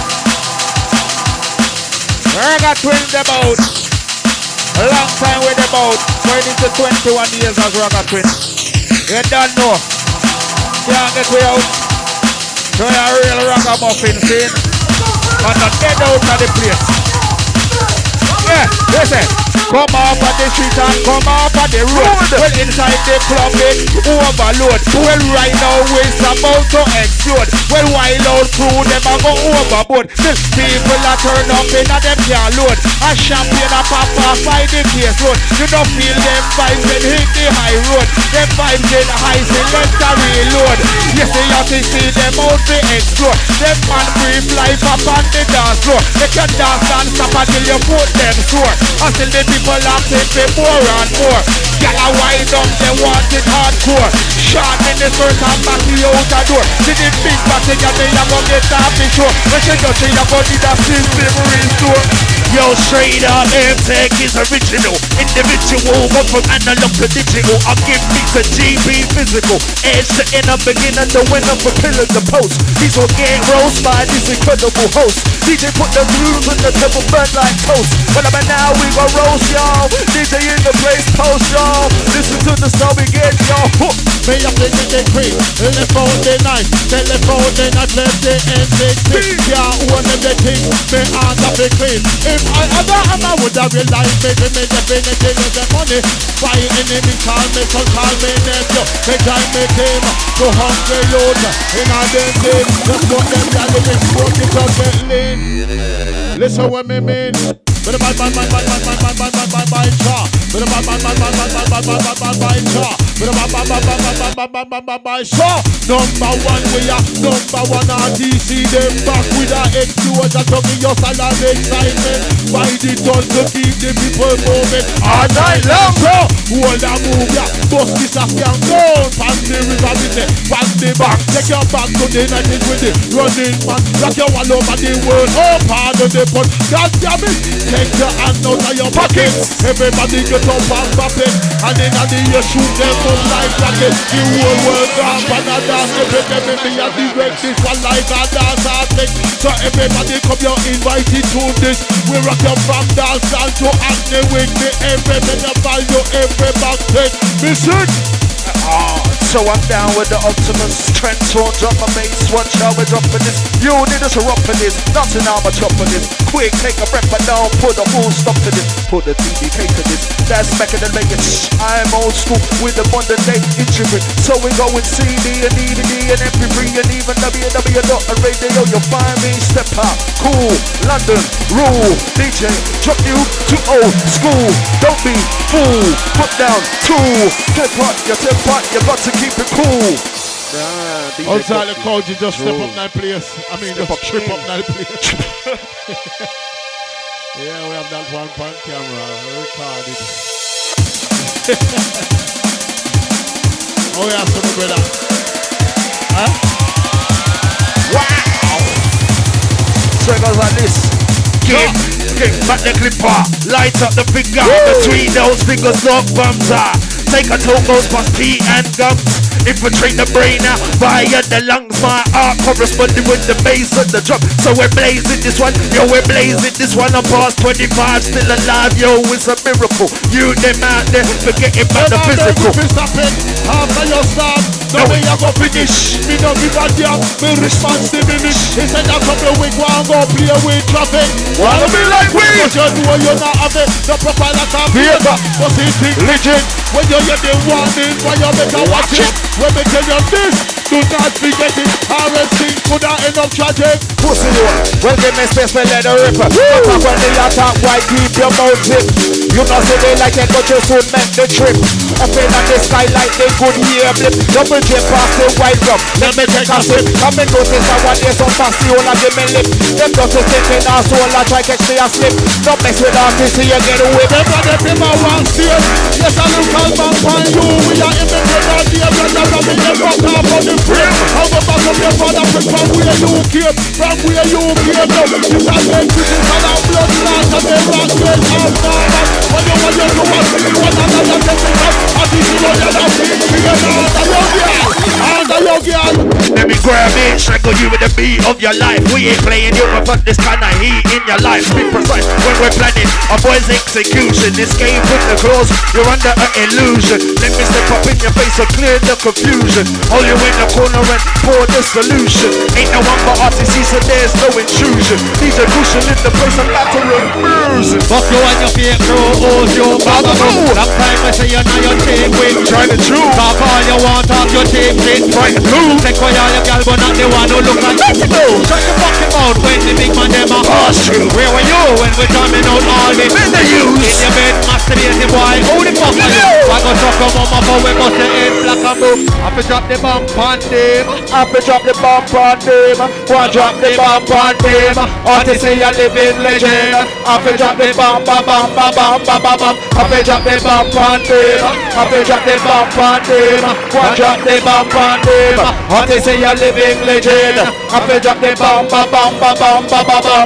[SPEAKER 5] Ragga Twins about. A long time with about. Going into 21 years as Ragga Twins. You don't know. Can't get way out. So you're a real ragamuffin scene. And not dead out of the place. Yeah, listen. Come off of the street and come off of the road. Well, inside the club it overload. Well, right now it's about to explode. Well, wild out crew them a go overboard. Still people a turn up in a them can't load. A champagne a pop off by the case road. You don't feel them vibes when hit the high road. Them vibes in high select a reload. Yes, you have to see them out to explode. Them man breathe life up on the dance floor. They can dance and stop until you put them sore. Until the people are taking more and more. Get a wind up, they want it hardcore. Shot in the skirt and back the outer door. See the big batty and they are gonna get off the shore. When you just say you're gonna need a system restore.
[SPEAKER 8] Yo, straight up, M-Tech is original. Individual, go from analog to digital. I give me to GB physical. Edge to inner, beginner to winner, for pillar to post. These will get roast by this incredible host. DJ put the grooves on the table, burn like toast. But about now we gon' roast y'all. DJ in the place, post y'all. Listen to the song we get y'all.
[SPEAKER 3] Me up the get cream, telephone the night, telephone the night, left the M6. Yeah, one of the things, me hands up the clean. If I ever am, I would have realized me definitely with the money. Why enemy call me, son call me nephew. Me drive me team to hungry youth. In a them day, just put them down the big smoke, it up get lean. Listen what me mean. But my car. But my shaw. Number one, we are number one RTC. Them back with our explosion, talking your salad excitement. Why the done to keep the people moving all night long, bro? Hold a move, yeah. Bust this a scam down. Pass the river with it. Pass the back. Take your back to the night with it. Running man. Rock your all over the world. Oh, pardon the pun. God damn it. Take your hand out of your pockets. Everybody get up and pop it. And then at the you shoot them up like rockets. The whole world dance and a dance. Everybody a direct this one like a dance artist. So everybody come you invited to this. We rock you from dance and to acne with me. Everybody value every back take. Listen.
[SPEAKER 8] So I'm down with the Optimus. Trent won't drop my bass. Watch how we're dropping this. You need us to rock for this. Nothing I'm a chop for this. Quick, take a breath, but now put a full stop to this. Put the TDK to this. That's back in the Vegas. I'm old school with the modern day instrument. So we go with CD and DVD and MP3 and even www.radio. You'll find me. Step up, cool, London, rule, DJ, drop you to old school. Don't be fool. Put down tool. Step up, you got to keep it cool.
[SPEAKER 3] Outside the coach, you just step up that place. I mean, just trip up that place. Yeah, we have that one point camera recorded. Oh yeah, some brother. Huh?
[SPEAKER 8] Wow! So it goes like this. Kick back the clipper, light up the finger. Between those fingers, lock bums are. Take a talk goes past tea and gums. Infiltrate the brain out via the lungs. My art corresponding with the bass of the drum. So we're blazing this one, yo, we're blazing this one. I'm past 25, still alive, yo, it's a miracle. You them out there, forgetting about the physical.
[SPEAKER 3] After your start, the way you go finish. Me don't give a damn, me response diminish. He said a couple of weeks, one go play with traffic.
[SPEAKER 8] Wanna be like we?
[SPEAKER 3] But you know you're not having the proper lot of paper. But see things legit. When you hear the warning, why you better watch it. When we tell you this, do not forget it. RSC could have end up tragic.
[SPEAKER 5] Pussy you, well give me space for let the ripper. Come when they attack, why keep your mouth zip? You know say they like it, but you soon make the trip. Up in the sky like they could hear blip. Double J past the white rum, let me take a sip. Come and notice that one day some fast you all give me lip. Them just a step in our soul, I try catch me a slip. Don't mess with artists, so you get away.
[SPEAKER 3] Them got them in my one stage. Yes, I look all man find you. We are in the middle of the area, and we never talk about the frame. How the back of your father from where you came, from where you came. No, you can make critics and our blood clots and they rock with our father. When you want to do what you want, another getting up. And this is what you're not seeing. Under your girl.
[SPEAKER 8] Let me grab it, strangle you with the beat of your life. We ain't playing you, but this kind of heat in your life. Be precise when we're planning a boy's execution. This game with the claws, you're under an illusion. Let me step up in your face and clear the confusion. Hold you in the corner and pour the solution. Ain't no one but RTC, so there's no intrusion. These are crucial in the place of lateral bruising.
[SPEAKER 5] Fuck you and your fake crew, hold your baba boo. Long time I say you now you take wing.
[SPEAKER 8] Try the truth.
[SPEAKER 5] Talk all you want, talk you take it.
[SPEAKER 8] Right the blue.
[SPEAKER 5] Take away all your gal, but not the one who look like Mexico. Shut your fucking mouth when the big man them are
[SPEAKER 8] pass through.
[SPEAKER 5] Where were you when we jamming out all the
[SPEAKER 8] in the use?
[SPEAKER 5] In your bed, masturbating boy. Who the fuck are you? I go suck your mama for we must say head black and blue. I fi drop the bomb on them. I fi drop the bomb on them. One drop the bomb on them. Or to say a living legend. I fi drop the bomb, ba bam, ba bam, ba bam, bam. I fi drop the bomb on them. I fi drop the bomb on them. One drop the bomb on them. Or to say a living legend. I fi drop the bomb, ba bam, ba bam, ba bam, bam.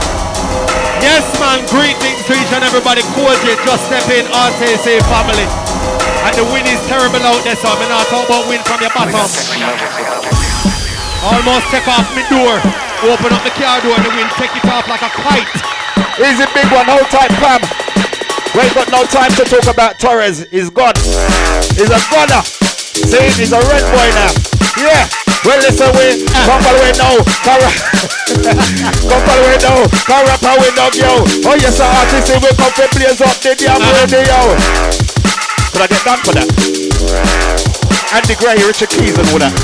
[SPEAKER 5] Yes, man, greetings to each and everybody. Cool J, just step in, RTC family. And the wind is terrible out there, so I'm not talking about wind from your bottom. Almost take off my door. Open up the car door and the wind take it off like a kite. Easy big one, hold tight, fam. We ain't got no time to talk about Torres. He's God. He's a gunner. See, he's a red boy now. Yeah. Well, listen, we come all the way now. Come all the way now. Come rap our way now, yo. Oh, yes, our artist, we come to blaze up the damn radio. Could I get done for that? Andy Gray, Richard Keys and all that.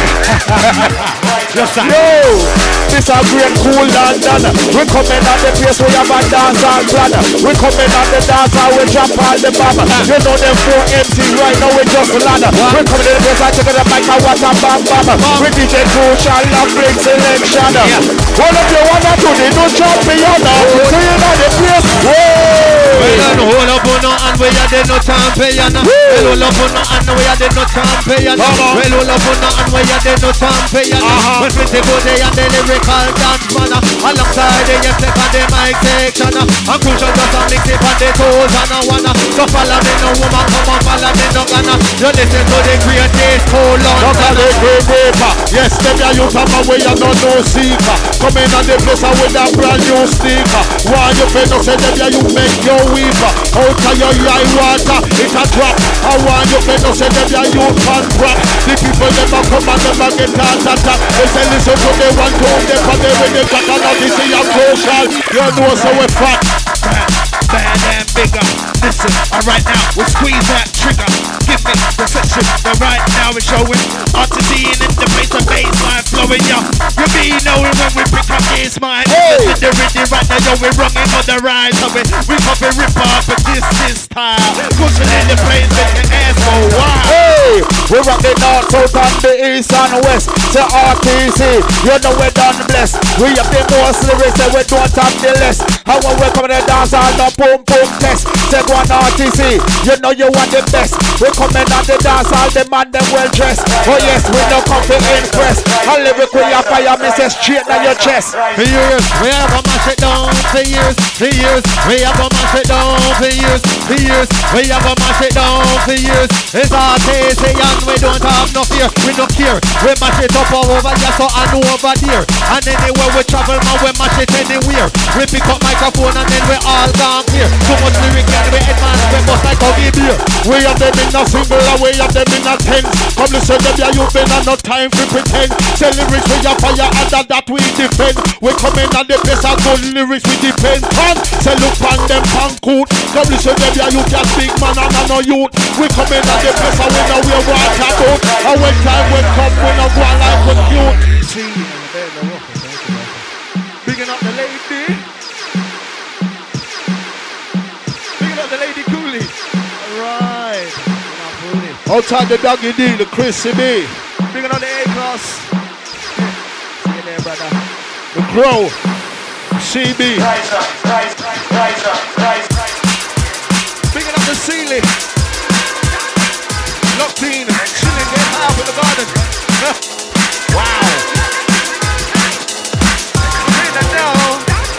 [SPEAKER 5] Just that. Yo, this a great cool London. We coming on the place where you have a dance and plan. We coming on the dance and we drop all the bomb. You know them 4 MCs right now, we just land. We coming to the place and taking the mic and what a bam bam. We DJ Crucial and bring selection. Hold up your one and two, they don't champion. So you know the place. Well, hold up on and we are the no champion. Well, hold up on and we are the no champion. Well, hold up on and we are the no champion. When we take go there and the lyrical dance man. Alongside the yes, and the mic section. And Crucial just a mix it on the toes and a wanna. So follow me no woman, come on, follow me no gonna. You listen to the greatest whole London. Look at the great paper.
[SPEAKER 3] Yes, them ya youth have a way and no seeker. Come in on the place with a brand new sneaker. Why you feel no say them ya you make your weaver. Out of your eye water, it a drop. I want you feel no say them ya you can drop. The people never come and never get heart attack. They say listen to the one to them for them when they got another this is your crucial. You know so we fat.
[SPEAKER 8] Bad and bigger. Listen, right now we squeeze that trigger. Give me the section. Now right now we're showing RTD in the place of baseline flowing, yo. You be knowing when we pick up this mind. Listen the rhythm right now, yo, we're running on the rise. So we copy rip off, but this style. Pushing in the place, make the ass go wild.
[SPEAKER 5] Hey, we rock the north, south, and the east and west. Say RTC, you know we're done blessed. We have the most lyrics, and we don't have the less. How when we come to the dance, all the boom boom test. Say one RTC, you know you want the best. We come in on the dance, all the man them well dressed. Oh yes, we no come to impress. A lyric with your fire, me say straight on your chest.
[SPEAKER 3] For years, we have a mash it down. For years, we have a mash it down. For years, we have a mash it down. For years, it's RTC and we don't have no fear. We no care. We mash it up all over here, so I know over there. And anywhere we travel, man, we mash it anywhere. We pick up microphone and then we all gone clear. Too much lyric and we advance, we must like a beer. We have them in a single, and we have them in a ten. Come listen them, yeah, you been on no time to pretend. Say lyrics with your fire, and that we defend. We come in and the place of good lyrics we depend on. Say look on them pan coot. Come listen them, yeah, you just big man and no youth. We come in and the place and we know we walk out. And when time will come, we no go like with cute. See, bigging up the lady. Bigging up the lady Coolie. Alright. Outside the doggy D, the Chrissy B. Bigging up the A-class. See you there, brother. The Grow. CB. Bigging up the ceiling. Locked in, chilling, get half in the garden. Wow. In the know.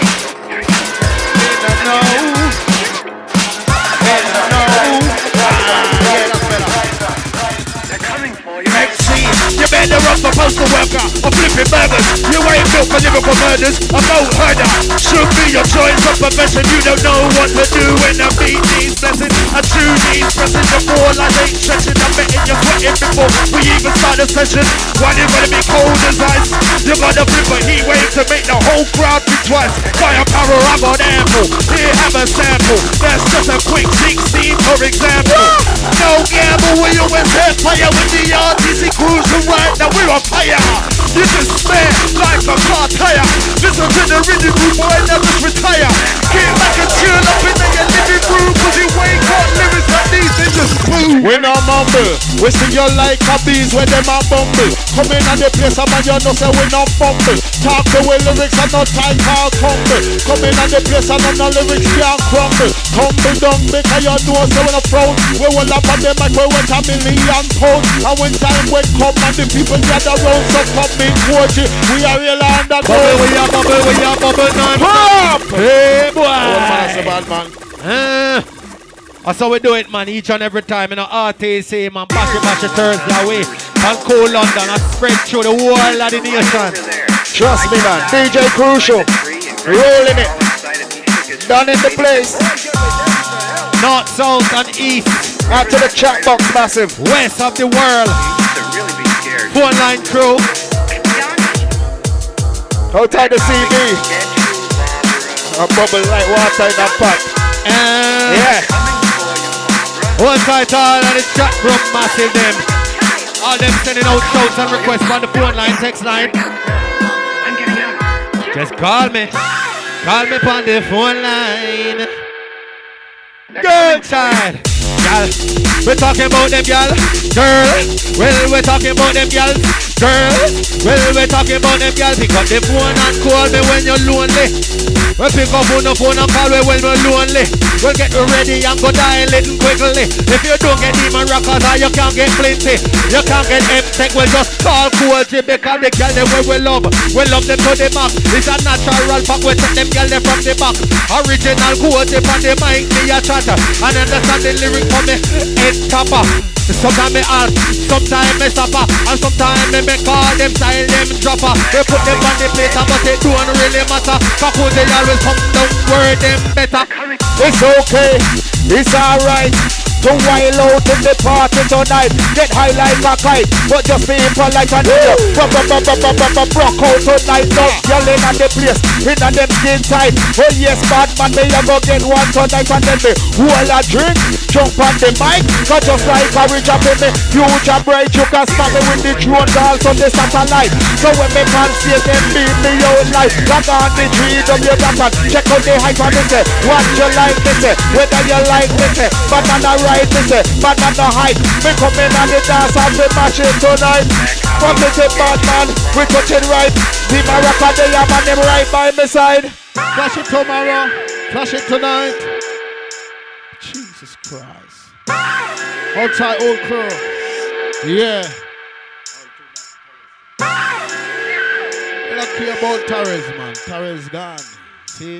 [SPEAKER 3] Yeah, that's better.
[SPEAKER 8] They're coming for you. Maxine, you better run for postal worker or flipping burgers. You ain't built for lyrical murders. A boat herder should be your choice of profession. You don't know what to do when I beat these blessings. I chew these presses before I ain't stretching. I'm betting you're sweating before we even start a session. Why you gonna be cold as ice? You gotta flip a heat wave to make the whole crowd be twice. Firepower, I got ample. Here, have a sample. That's just a quick 16 for example. No gamble, we always have fire with the RTC cruising right now. We're on fire. You can spare like a car tire. Listen to the rhythm group, boy, now just retire. Get back and chill up in your living room, cause you ain't got lyrics like these, they just boom.
[SPEAKER 3] We no mumble, we sing you like a bees when them a bumble. Come in on the place, man, you know say we no fumble. Talk to we lyrics and no time call crumble. Come in on the place and no lyrics can't crumble. Tumble down because you know say we no frown. We will up on the mic, we went a million pounds. And when time will come and the people gather round, so come in towards you. We are real underground.
[SPEAKER 8] We are bubble
[SPEAKER 3] Pop!
[SPEAKER 8] Hey boy!
[SPEAKER 3] That's a bad man.
[SPEAKER 8] That's how we do it, man, each and every time. You know, RTC, man, bash it Thursday away. And cool London, and spread through the whole of the nation.
[SPEAKER 5] Trust me, man. DJ Crucial, rolling it. Done in the place.
[SPEAKER 8] North, south, and east.
[SPEAKER 5] Out to the chat box, massive.
[SPEAKER 8] West of the world. Phone line crew.
[SPEAKER 5] Outside the CB. A bubble like water in a pot. Yeah.
[SPEAKER 8] One tight all and the chat room massive them. All them sending out shouts and requests on the phone line, text line. Just call me. Call me on the phone line. Good side. Girl, we're talking about them, girl. Girl, well, we're talking about them, girl. Girl, well, we're talking about them, girl. Pick up the phone and call me when you're lonely. We'll pick up on the phone and call me when we're lonely. We'll get ready and go dial it quickly. If you don't get Demon Rockers or you can't get Flinty, you can't get M-Tech, we'll just call Cool G because the girl them we love them to the max. It's a natural fact, we take them girl them from the back. Original Cool G on the mic, me a chatter. And understand the lyric from me head topper. Sometimes me alt, sometimes me stopper, and sometimes me make all them style them dropper. They put them on the plate but it don't really matter. Cause they always come down where them better.
[SPEAKER 5] It's okay, it's alright to wild out in the party tonight. Get high like a kite, but just be polite and rock out tonight. No yelling at the place, in a them skin tight. Oh yes, bad man, me a go get one tonight and then me hold a drink, jump on the mic. Cause just like a rich up in me, future bright, you can stop me with the drone dolls on the satellite. So when me can see them beat me out like log on the 3W.com. Check out the hype and me say, what you like me say, whether you like me say, banana right me say, banana hype. Me come in on the dance and we mash it tonight. What me say, bad man, we touch it right. The Maraca, they have man them right by my side.
[SPEAKER 3] Flash it tomorrow, flash it tonight. Jesus Christ. Hold tight, old crew. Yeah. You don't care about Torres, man. Torres gone. See?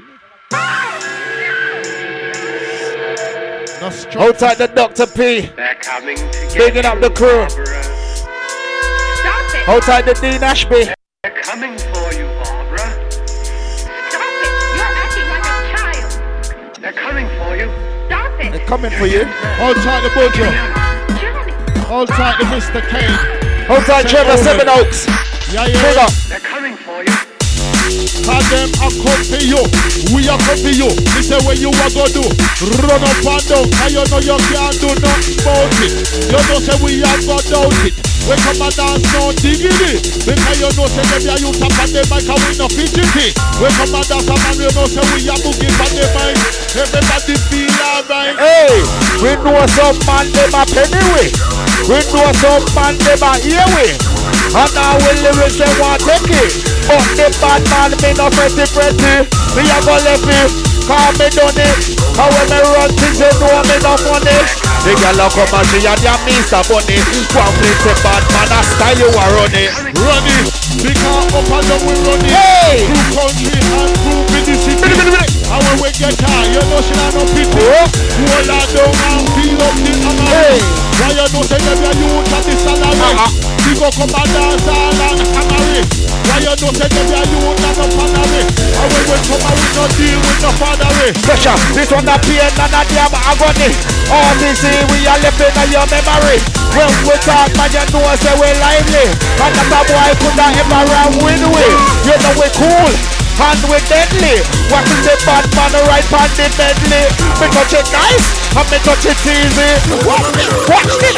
[SPEAKER 3] No strong.
[SPEAKER 5] Outside the Dr. P. Bigging up the crew. Outside the Dean Ashby.
[SPEAKER 9] They're coming for you, Barbara.
[SPEAKER 2] Stop it! You're acting like a child.
[SPEAKER 9] They're coming for you.
[SPEAKER 2] Stop it!
[SPEAKER 5] They're coming for you.
[SPEAKER 3] Hold tight the Bojo.
[SPEAKER 2] Johnny!
[SPEAKER 3] Hold tight the Mr. Kane.
[SPEAKER 5] Outside Trevor Seven Oaks.
[SPEAKER 3] Yeah,
[SPEAKER 5] Big
[SPEAKER 3] yeah.
[SPEAKER 5] up.
[SPEAKER 9] They're coming for you.
[SPEAKER 3] Cause them a come for you. We a come for you. Me say what you a go do. Run up and down. Cause you know you can't do nothing about it. You know say we a go doubt it. We come and dance no diggity. Because you know say them a use up on the mic and we no fidgety. We come and dance and you know say we a boogie on the mic. Everybody feel alright.
[SPEAKER 5] Hey, we know some man them a pennyway. We know some man them a earway. And now we lyrics they want take it. But the bad man me no pretty. Me a go left it. Call me done it. How when me run things they know me no funny. The girl a come and she a damn Mr. Bunny. One place the bad man a style you a run it.
[SPEAKER 3] Run it. Because up and down we run it.
[SPEAKER 5] Hey!
[SPEAKER 3] Through country and through the city. And when we get high, you know she not no pity.
[SPEAKER 5] Oh.
[SPEAKER 3] Hold her down and feel up the hammer.
[SPEAKER 5] Hey!
[SPEAKER 3] Why you know say them a youth and the salary? We go come and dance all and hammer it. Why you know say them a youth and no panary? And when we come and we no deal with no father.
[SPEAKER 5] Pressure, this one a pain and a damn agony. All this we are left in your memory. When we talk, man, you know say we lively. And that a boy could have ever run with we. You know we cool and we deadly. What is the bad man right on the medley? Me touch it nice and me touch it easy. Watch this.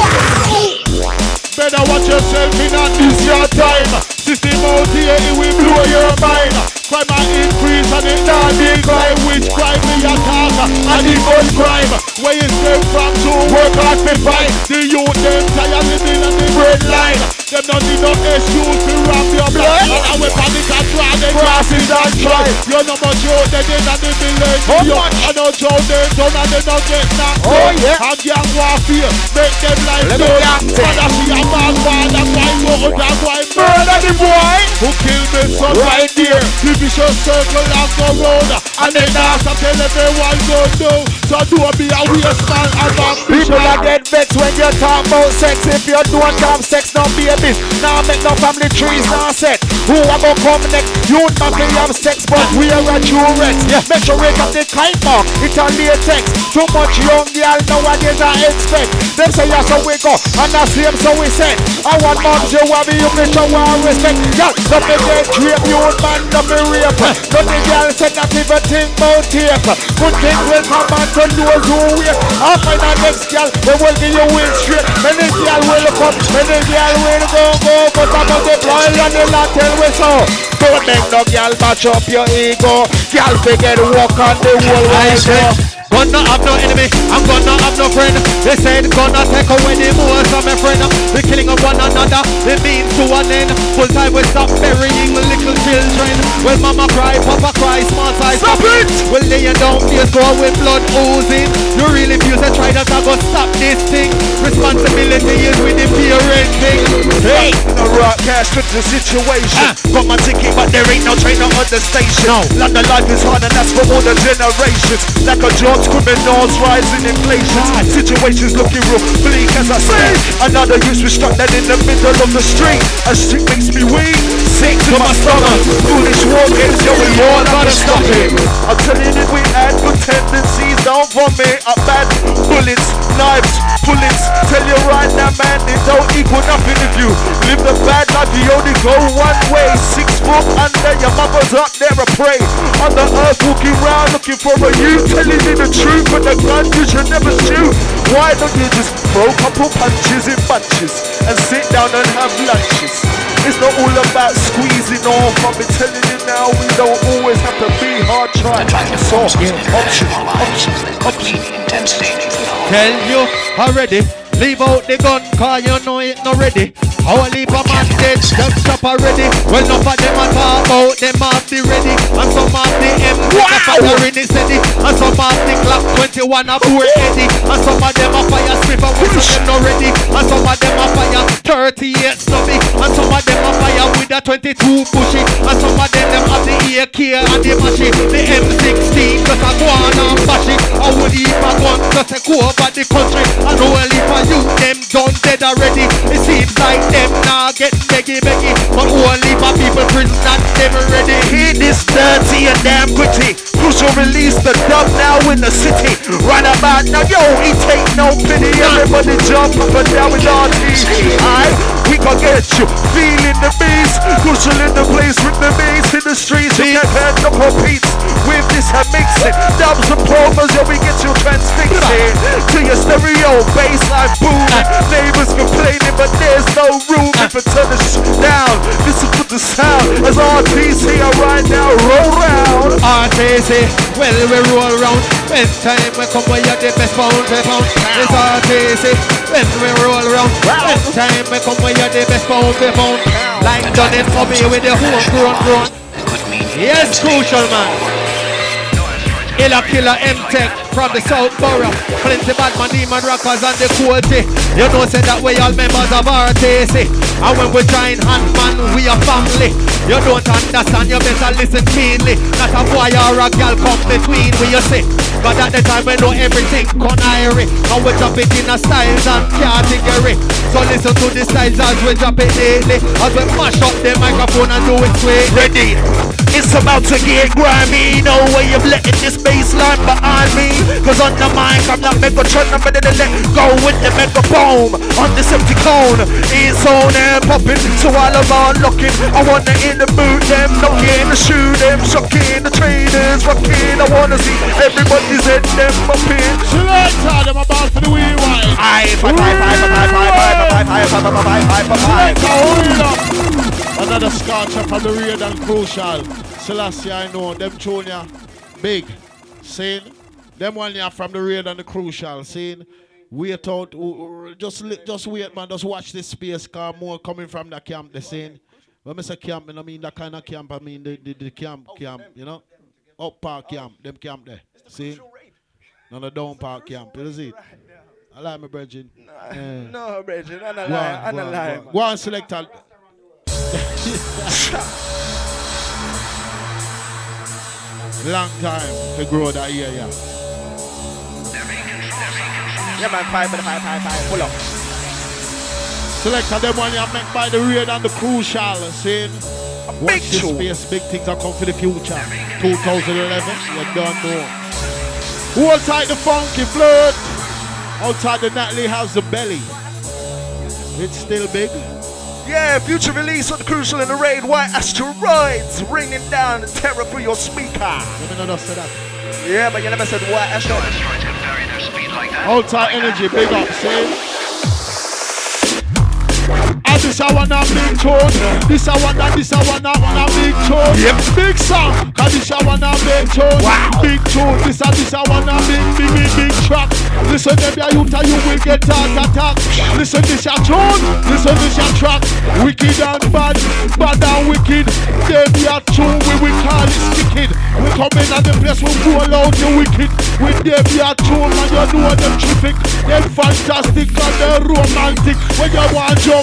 [SPEAKER 5] Wow.
[SPEAKER 3] Better watch yourself in and this your time. System out here, it will blow your mind. Crime and increase and it not decline. Which crime we attack and the gun crime. Where you step from to work hard to fight. The youth them tired living on the red line. Them don't need no excuse to wrap your blood. And we panic and try them crosses and try. You know much out they did and the village. I know Joe they done and they don't get knocked.
[SPEAKER 5] Oh yeah.
[SPEAKER 3] And gang warfare make them like done. Father see a man fall, that's why go out, that's why murder the boy who killed me son right there. The vicious circle and go round. And then after tell everyone go down. So don't be a waste man and
[SPEAKER 5] People that get vexed when you talk about sex. If you don't have sex, no babies. Now make no family trees now set. Who are gonna come next? You not may have sex, but we are a true Rex. Yeah. Make sure we got the kind mark. It's a latex. Too much young girl nowadays I expect. Them say yes, so we go. And that's same so we said. I want moms you want me, you can show our respect. Girl, don't be get rape, you man, don't be rape. Don't be girl said not even think about tape. Good things will come back to those who wait. I'll find a next girl, they will give you win straight. Many girl will come, many girl will go. But I'm on the blind and the latin we so. Don't make no girl match up your ego. Girl forget walk on the whole wide.
[SPEAKER 8] Gonna have no enemy, I'm gonna have no friend. They said gonna take away the most of my friend. The killing of one another, it means to an end. Full time we stop burying little children. Well mama cry, papa cry, small size. Stop it! Well laying down tears go with blood oozing. You really feel to try that I go stop this thing. Responsibility is with the parenting.
[SPEAKER 5] Hey, no rock cash fit the situation. Got my ticket but there ain't no train on the station. No. London life is hard and that's for all the generations. Like a job
[SPEAKER 8] What's criminals rising inflation? Situations looking real bleak as I speak. Another youth was struck dead in the middle of the street. A street makes me weak, sick to my stomach. Foolish war games, yo, we all gotta stop it. I'm telling you, we had good tendencies. Don't vomit up bad bullets, knives, bullets. Tell you right now, man, it don't equal nothing if you live the bad life. You only go one way. 6 foot under, your mother's up there a prey. On the earth, walking round looking for a you. Telling me the truth, but the gun you should never shoot. Why don't you just throw a couple punches in bunches and sit down and have lunches? It's not all about squeezing off. I've been telling you now, we don't always have to be hard trying. So, options.
[SPEAKER 5] Tell you already, leave out the gun, cause you know it not ready. Our leap a man dead, them stop already. Well, enough of them a talk about, them have the ready. And some of the M, firing is steady. And some of the clock 21 a poor Eddie. And some of them a fire strip and whistle them not ready. And some of them a fire 38 stubby. And some of them a fire with a 22 bushy. And some of them have the AK and the mashi. The M16 just a go on and bash it. I would heap a gun just a go over the country. And all heap a you, them done dead already. It seems like them now get beggy, but only for people prison that them ready.
[SPEAKER 8] Hear this dirty and damn gritty. Crucial release the dub now in the city. Right about now, yo, he take no pity. Everybody jump up and down with RT. Alright, we gon' get you feeling the beast. Crucial in the place with the bass in the streets. You can't have no competes with this and mixing. Dubs and promos, yo, we get you transfixing to your stereo bassline booming. Neighbors complaining, but there's no room if I turn the down. Listen to the sound as RTC right now roll round.
[SPEAKER 5] RTC, well we roll round. When time we come where you're the best pound. It's RTC, when we roll round. When time we come where you're the best pound. Like done it for me with the whole grown. Yes, Crucial man. Illa Killer M-Tech from the South Borough. Plenty bad man, demon rockers and the quality. You know say that we all members of RTC. And when we join hand man, we a family. You don't understand, you better listen keenly. Not a boy or a girl come between we you see. But at the time we know everything connery. And we drop it in a styles and category. So listen to the styles as we drop it daily. As we mash up the microphone and do it sweet.
[SPEAKER 8] Ready? It's about to get grimy. No way of letting this bassline behind me. Cause on the mic I'm not Megatron. I'm ready to let go with the mega bomb. On the empty cone, it's on and popping. So while I'm on looking, I wanna in the boot them, knocking, shoot them, shocking the traders, rocking. I wanna see everybody's head them upping.
[SPEAKER 3] Select them about for the wheel wine. Another scotch up on the rear than Crucial. Selassie, I know them tune ya big. Saying them one ya from the rear than the Crucial. Saying wait out, just wait man, just watch this space car more coming from the camp. They saying when I say camp, I mean that kind of camp. I mean the camp, you know, up park camp, them camp there. See, none of down park camp. You see. I like my brethren.
[SPEAKER 10] No, brethren, I don't lie.
[SPEAKER 3] Go on, select all. Long time to grow that year, yeah.
[SPEAKER 10] Yeah, man, five, pull up.
[SPEAKER 3] Select them one you make by the raid and the Crucial. Saying, watch this space, big things are come for the future. 2011, you don't know. Hold tight the funky flirt. Outside the Natalie has the belly. It's still big.
[SPEAKER 8] Yeah, future release on the Crucial and the Raid. White Asteroids ringing down the terror through your speaker.
[SPEAKER 3] Let me not say that.
[SPEAKER 8] Yeah, but you never said White Asteroids.
[SPEAKER 3] Outside energy, big up, see? This I want a big tune. This I want a big tune.
[SPEAKER 8] Yep.
[SPEAKER 3] Big song. Cause this I want a big tune.
[SPEAKER 8] Wow.
[SPEAKER 3] Big tune. This I want a big track. Listen them ya youth and you will get heart attack. Listen this ya tune. Listen this ya track. Wicked and bad. Bad and wicked. Them ya tune. We call it wicked. We come in at the place we roll out the wicked. With them ya tune and you know them terrific. Them fantastic and them romantic. When you want jump up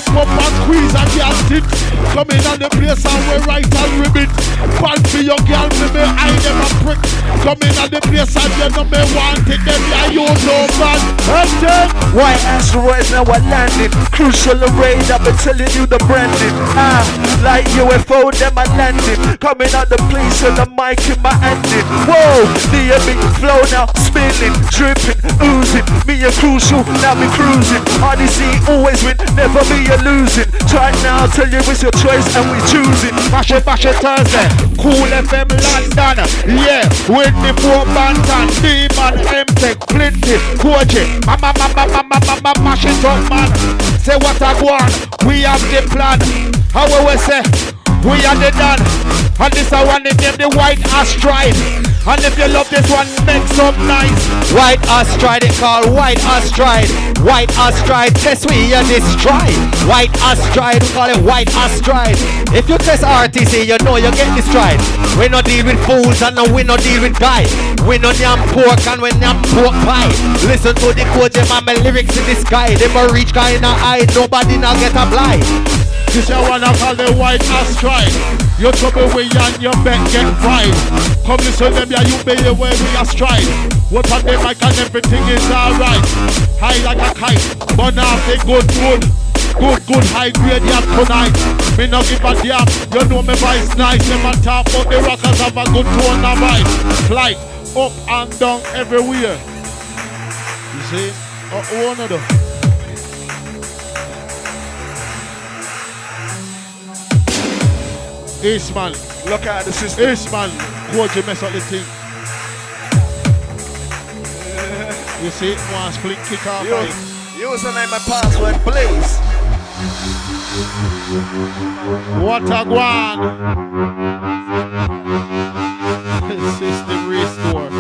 [SPEAKER 3] and squeeze and get it. Come in on the place and we right and ribbon. Pan for your girl, me I never prick. Come in on the place and you know me want it. Them yeah, you know man. And then
[SPEAKER 8] why asteroids now are landing? Crucial array, I've been telling you the branding. Like UFO, them are landing. Coming out the place and the mic in my ending. Whoa, the big flow now spilling, dripping, oozing. Me a crucial, now me cruising. RDC always win, never be a losing. Try now, tell you it's your choice and we choosing.
[SPEAKER 5] Bash it Thursday. Cool FM London. Yeah, with the 4 Bantan, D-Man, M-Tech, Flinty, Koji. Mama, mash it up, man. Say what I want, we have the plan. How we say, we are the done. And this I want to name the White Astride. And if you love this one, make some nice. White Astride, it called White Astride. White Astride, test we are destroyed. White Astride, we call it White Astride. If you test RTC, you know you get destroyed. We no deal with fools and no we no deal with guys. We no yam pork and we yam pork pie. Listen to the coach, man, my lyrics in the sky. They a reach guy in the eye, nobody now get a blind.
[SPEAKER 3] this you wanna call the White Astride. You trouble with you and your back get fried. Come listen them, yeah, you be the way we are stride. What on the mic and everything is alright. High like a kite, burn off the good. Good high grade yeah tonight. Me no give a damn, you know me voice nice. Them on top but the rockers have a good tone of voice. Flight up and down everywhere. You see? One of them. Eastman,
[SPEAKER 8] look at the system.
[SPEAKER 3] Eastman, coach you mess up the thing. You see, one split kick off.
[SPEAKER 8] Username and password, please.
[SPEAKER 3] What a guan. System restore.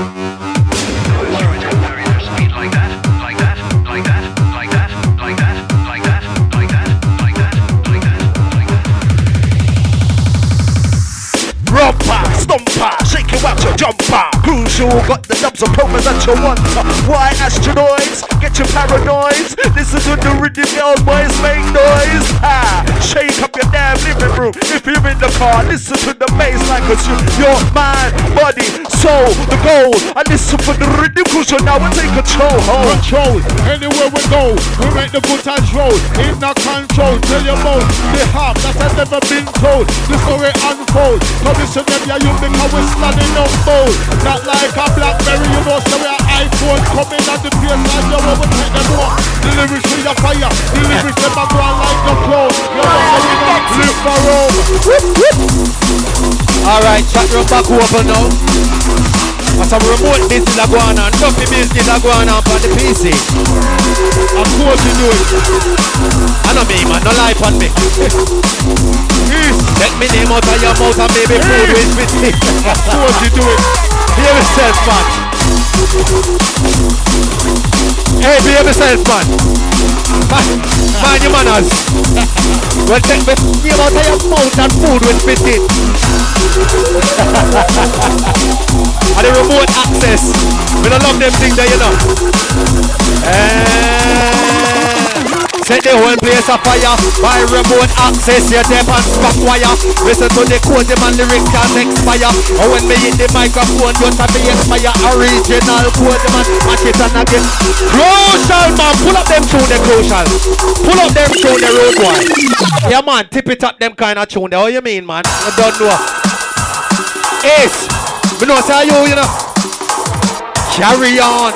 [SPEAKER 8] Romper, stomper, shake you out your jumper. Crucial, got the dubs of promos that you want. Why asteroids? Get your paranoids. Listen to the rhythm, girls, boys make noise. Shake up your damn living room. If you're in the car, listen to the bass like a tune. Your mind, body, soul, the goal. And listen for the rhythm, crucial. Now we take control.
[SPEAKER 3] Control, anywhere we go, we make the good times roll. In the control, tell your mouth, the half that has never been told. The story unfold. Listen them, yeah, you because we're slamming up bold. Not like a Blackberry, you know, so we're iPhone. Coming at the place and you will take them up. The lyrics with your fire, the lyrics them are going like the clothes. You know, so we don't live for Rome.
[SPEAKER 5] Alright, chat room back open now. As some remote business are going on, dumpy business are going on for the PC.
[SPEAKER 3] Of course you do it.
[SPEAKER 5] I know me, man, no life on me. Take me name out of your mouth and baby food with me.
[SPEAKER 3] Of course you do it.
[SPEAKER 5] Hear yourself, man. Hey, behave yourself, man. Mind your manners. Well, take me name out of your mouth and food with me. And the remote access. We don't love them things that you know. Set the whole place afire by remote access. You're deaf and spot wire. Listen to the code, man, lyrics can expire. And when me hit the microphone, don't have to expire. Original code, man, match it and again. Crucial, man, pull up them tune, the crucial. Pull up them tune, the road one. Yeah, man, tip it up them kind of tune. What you mean, man? You don't know. Ace, we know say you know. Carry on.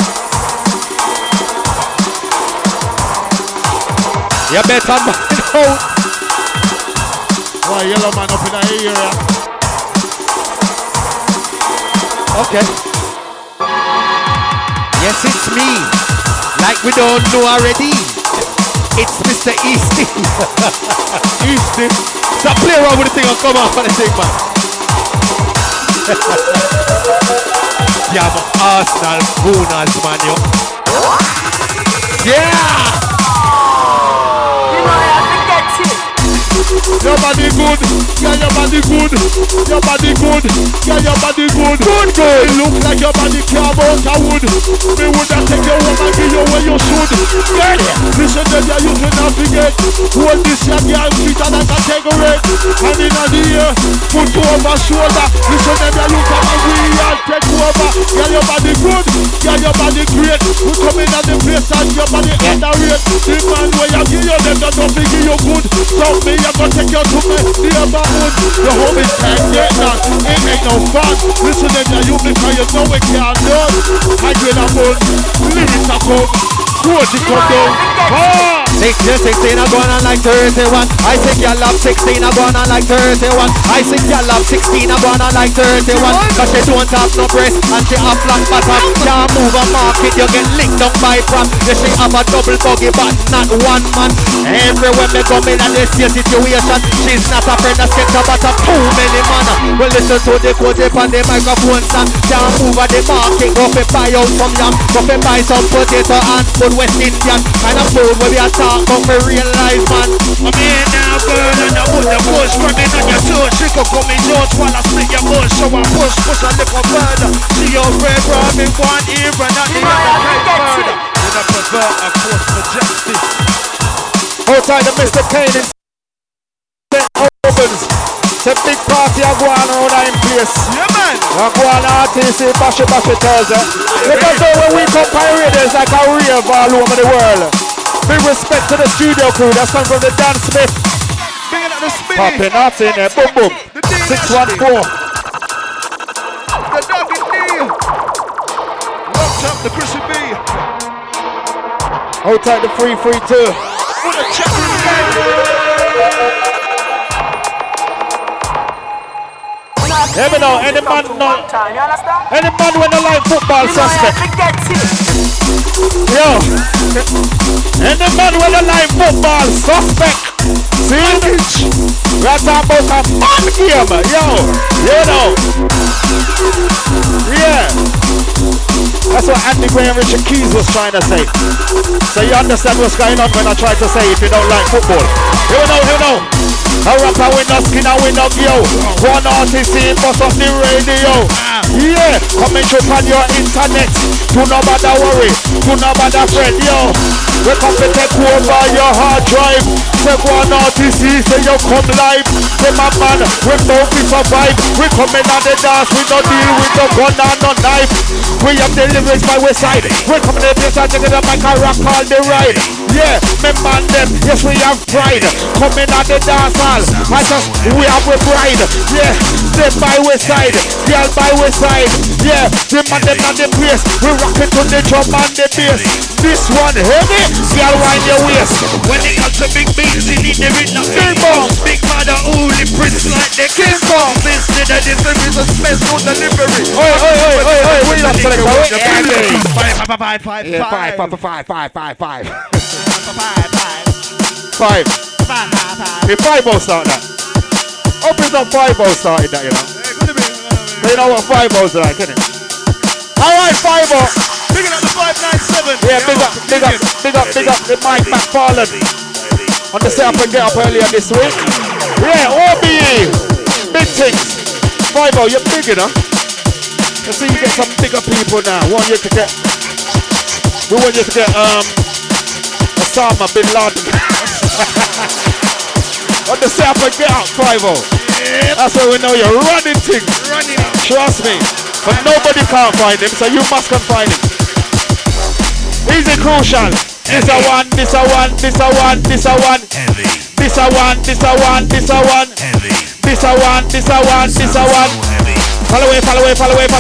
[SPEAKER 5] You better find out.
[SPEAKER 3] Why yellow man up in the area?
[SPEAKER 5] Okay. Yes, it's me. Like we don't know already. It's Mr. Easty.
[SPEAKER 3] Easty.
[SPEAKER 5] Stop playing around with the thing and come on for the thing, man. Yeah, I'm Arsenal Gunners, man, yo. Yeah!
[SPEAKER 3] Your body good, yeah, your body good. Your body good, yeah, your body good. Good. It look like your body carve out a wood. Me woulda take your woman, give you where you should. Get it. Listen to you, you should not forget. Hold this your girl sweeter than a cigarette. And in the ear, put over shoulder. Listen to you, look at my wheel, take over. Yeah, your body good, yeah, your body great. We come in at the place and your body underrate. The man where you give you them, that don't give you good. So me, I'm gonna take you to me neighborhood. The homies can't get that, it ain't no fun. Listen to you because you know it can't done. I get a bun, lyrics are come, quote it come down.
[SPEAKER 5] 16 I going on like 31. I think y'all love 16 I going on like 31. I think y'all love 16 I going on like 31. Cause she don't have no breast and she have flat bottom. Can't move a market, you get licked down by pram. Yeah, she have a double buggy but not one man. Everywhere me come in and they see a situation. She's not a friend of sketcher but a too many man. Well listen to the code on the microphone song. Can't move at the market, go fi buy out some yam. Go fi buy some potato and food West Indian. Kind of food where we are talking about for real life man.
[SPEAKER 8] I'm here now girl and I put the push rubbing on your toes. She could call me George while I split your bush. So I push a little further. See your red rubbing one ear and not the other right further. And I prefer a course for justice.
[SPEAKER 5] Outside the Mr. Kane in opens. It's a big party I go on around in place.
[SPEAKER 8] Yeah man.
[SPEAKER 5] I go on RTC Bashy Thursday. Because when we come pirate it's like a rave all over the world. Big respect to the studio crew. That's come from the Dan Smith.
[SPEAKER 8] Big up the Smith.
[SPEAKER 5] Popping out in there. Boom boom. 614.
[SPEAKER 8] The Doggy D. Locked up the Chrissy B.
[SPEAKER 5] Outside the 332.
[SPEAKER 8] What a chat with
[SPEAKER 5] Let me know, any man know, any man when a live football suspect. Yo, any man when a live football suspect. See, we're talking about a fun game, yo, you know. Yeah, that's what Andy Gray and Richard Keys was trying to say. So you understand what's going on when I try to say if you don't like football. You know. A rapper with no skin and with no glow. One artist in bust off the radio. Yeah, coming through on your internet. Do not bother worry, do not bother fret, yo. We come to take over your hard drive. Take one artist, say you come live. Say my man, we both we survive. We coming on the dance, we don't deal with no gun and no knife. We have the lyrics by our side. We come to the place and take the mic and rock all the ride. Yeah, me man them, yes we have pride. Coming on the dance hall, I just, we have a bride. Yeah, they by our side, girl by our side. Yeah, the man them on the place. We rockin' to the drum and the bass. This one heavy, girl wind your waist.
[SPEAKER 8] When it comes to big beats, you need the rhythm. Big bomb, big mother, holy prince like the king bomb. Instead of this, there is a special delivery.
[SPEAKER 5] Oi, what you up to like? Five. The 5-0 start that. Hope it's not 5-0 started that, you know. You know what 5-0's like, isn't it? Alright, 5-0.
[SPEAKER 8] Big up the 597.
[SPEAKER 5] Yeah, big up the Mike McFarlane. On the set up and get up earlier this week. Yeah, OBE. Big things. 5-0, you're big, you know. Let's see you get some bigger people now. We want you to get Osama Bin Laden. On the set up and get out, 5-0. Yep. That's why we know you're running things. Trust me. But nobody can't find him, so you must can find him. Easy crucial. This a one. Heavy. This a one. Follow away. Well, follow away.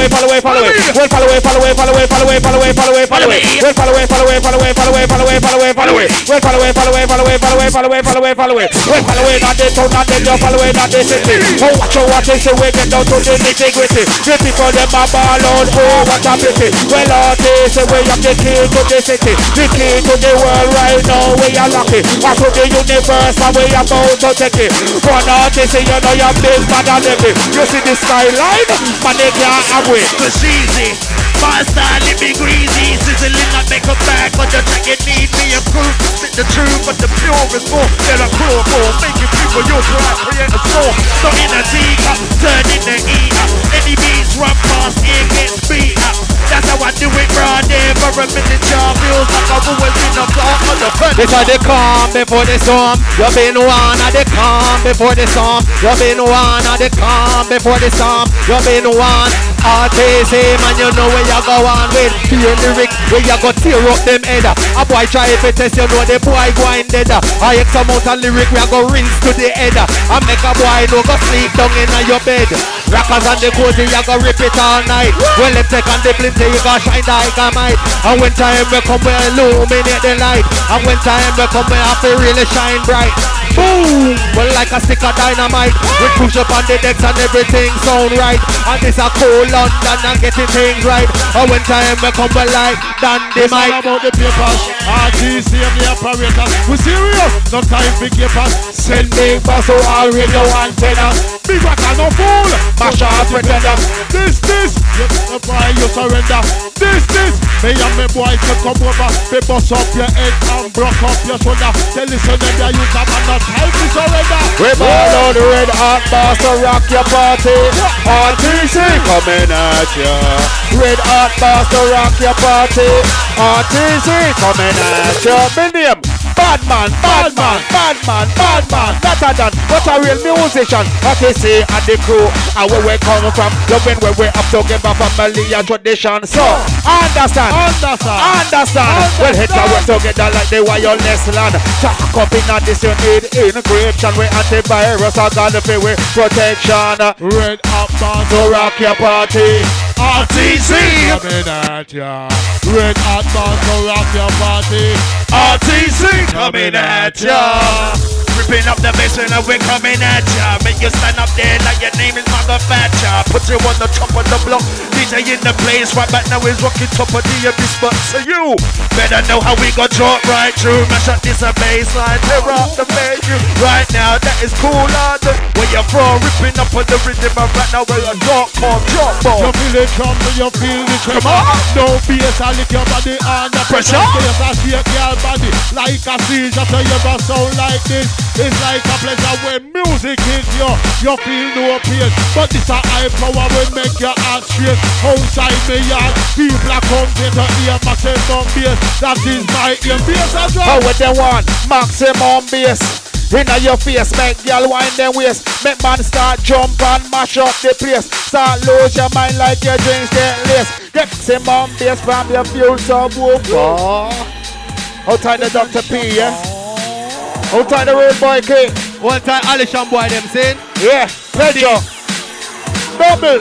[SPEAKER 5] Not the city. Oh, watch they say we get down to the nitty-gritty. The people them a ball out, oh, what a pity. Well, all they say we have the key to the city. The key to the world right now, we are lucky. Or to the universe, and we are about to take it. One artist, you know you're big, bad and heavy. You see the skyline. line, but they can't have it.
[SPEAKER 8] It's easy. My style, it be greasy. Sizzling like make a bag, but the track it need me a proof. Spit the truth, but the purest more than a cruel more. Making people use right, create a soul. So in a teacup, turn in the eater. Any beats run past, it gets beat up. That's how I do it, bro. For a minute, y'all feels like I've always been a part of the fun.
[SPEAKER 5] This are the calm before the storm. You've been one of the calm before the storm. You've been one of the calm before the storm. You've been one. RTC, man, you know where you go on with. Fear lyrics, where you go tear up them head. A boy try if it test, you know the boy going dead. I X amount of lyric, we go rinse to the head. I make a boy no go sleep down in your bed. Rockers and the cozy, you go rip it all night. Well, let's take on the plenty, you go shine like a might. And when time we come, we illuminate the light. And when time we come, we have to really shine bright. Boom! Well, like a stick of dynamite. We push up on the decks and everything sound right. And this a cool London and getting things right. And when time we come, we like dandy mic.
[SPEAKER 3] It's all about the papers. RTC and the apparatus. We serious? No time for capers.
[SPEAKER 5] Send big bass to all radio antennas.
[SPEAKER 3] Big rock and no fool.
[SPEAKER 5] Mash up pretenders.
[SPEAKER 3] This. The boy you surrender. This. Me and me boys to come over. They bust up your head and broke up your shoulder. Tell listen them there you come and not help me surrender.
[SPEAKER 5] We ball on the red hot bass to rock your party. RTC coming at ya. Red hot bass to rock your party. RTC coming at ya. Me name Badman. Better than what a real musician. RTC and the crew and where we come from. Loving where we up together family and tradition. So understand. Well hit our work together like the wireless land. Talk up in this you need encryption. We antivirus and got the with protection.
[SPEAKER 3] Red up band
[SPEAKER 5] to rock your party.
[SPEAKER 3] RTC coming at ya. Red hot band to rock your party.
[SPEAKER 8] RTC coming at ya. Ripping up the bass and we're coming at ya. Make you stand up there like your name is Mother Thatcher. Put you on the top of the block. DJ in the place right back now is rocking top of the abyss. But so you better know how we got drop right through. Mash up this a baseline. Tear up the menu. Right now that is cool London. Where you from? Ripping up on the rhythm and right now where you drop bomb.
[SPEAKER 3] You feel it come when you feel the tremor.
[SPEAKER 8] Come on.
[SPEAKER 3] No bass and lick your body under pressure. Yes, I shake your body like a seizure. So you ever sound like this. It's like a pleasure when music hits you. You feel no pain. But this a high power will make your heart straight. Outside me yard, people are come here to hear maximum bass. That is my aim. Bass as well.
[SPEAKER 5] How would they want maximum bass? Inna your face, make y'all wind them waist. Make man start jump and mash up the place. Start lose your mind like your drinks get laced. Get maximum bass from your fuel subwoofer. Outside the Dr. P, yeah? Outside the road boy K.
[SPEAKER 10] One time Alisham boy them saying.
[SPEAKER 5] Yeah, ready up. Double.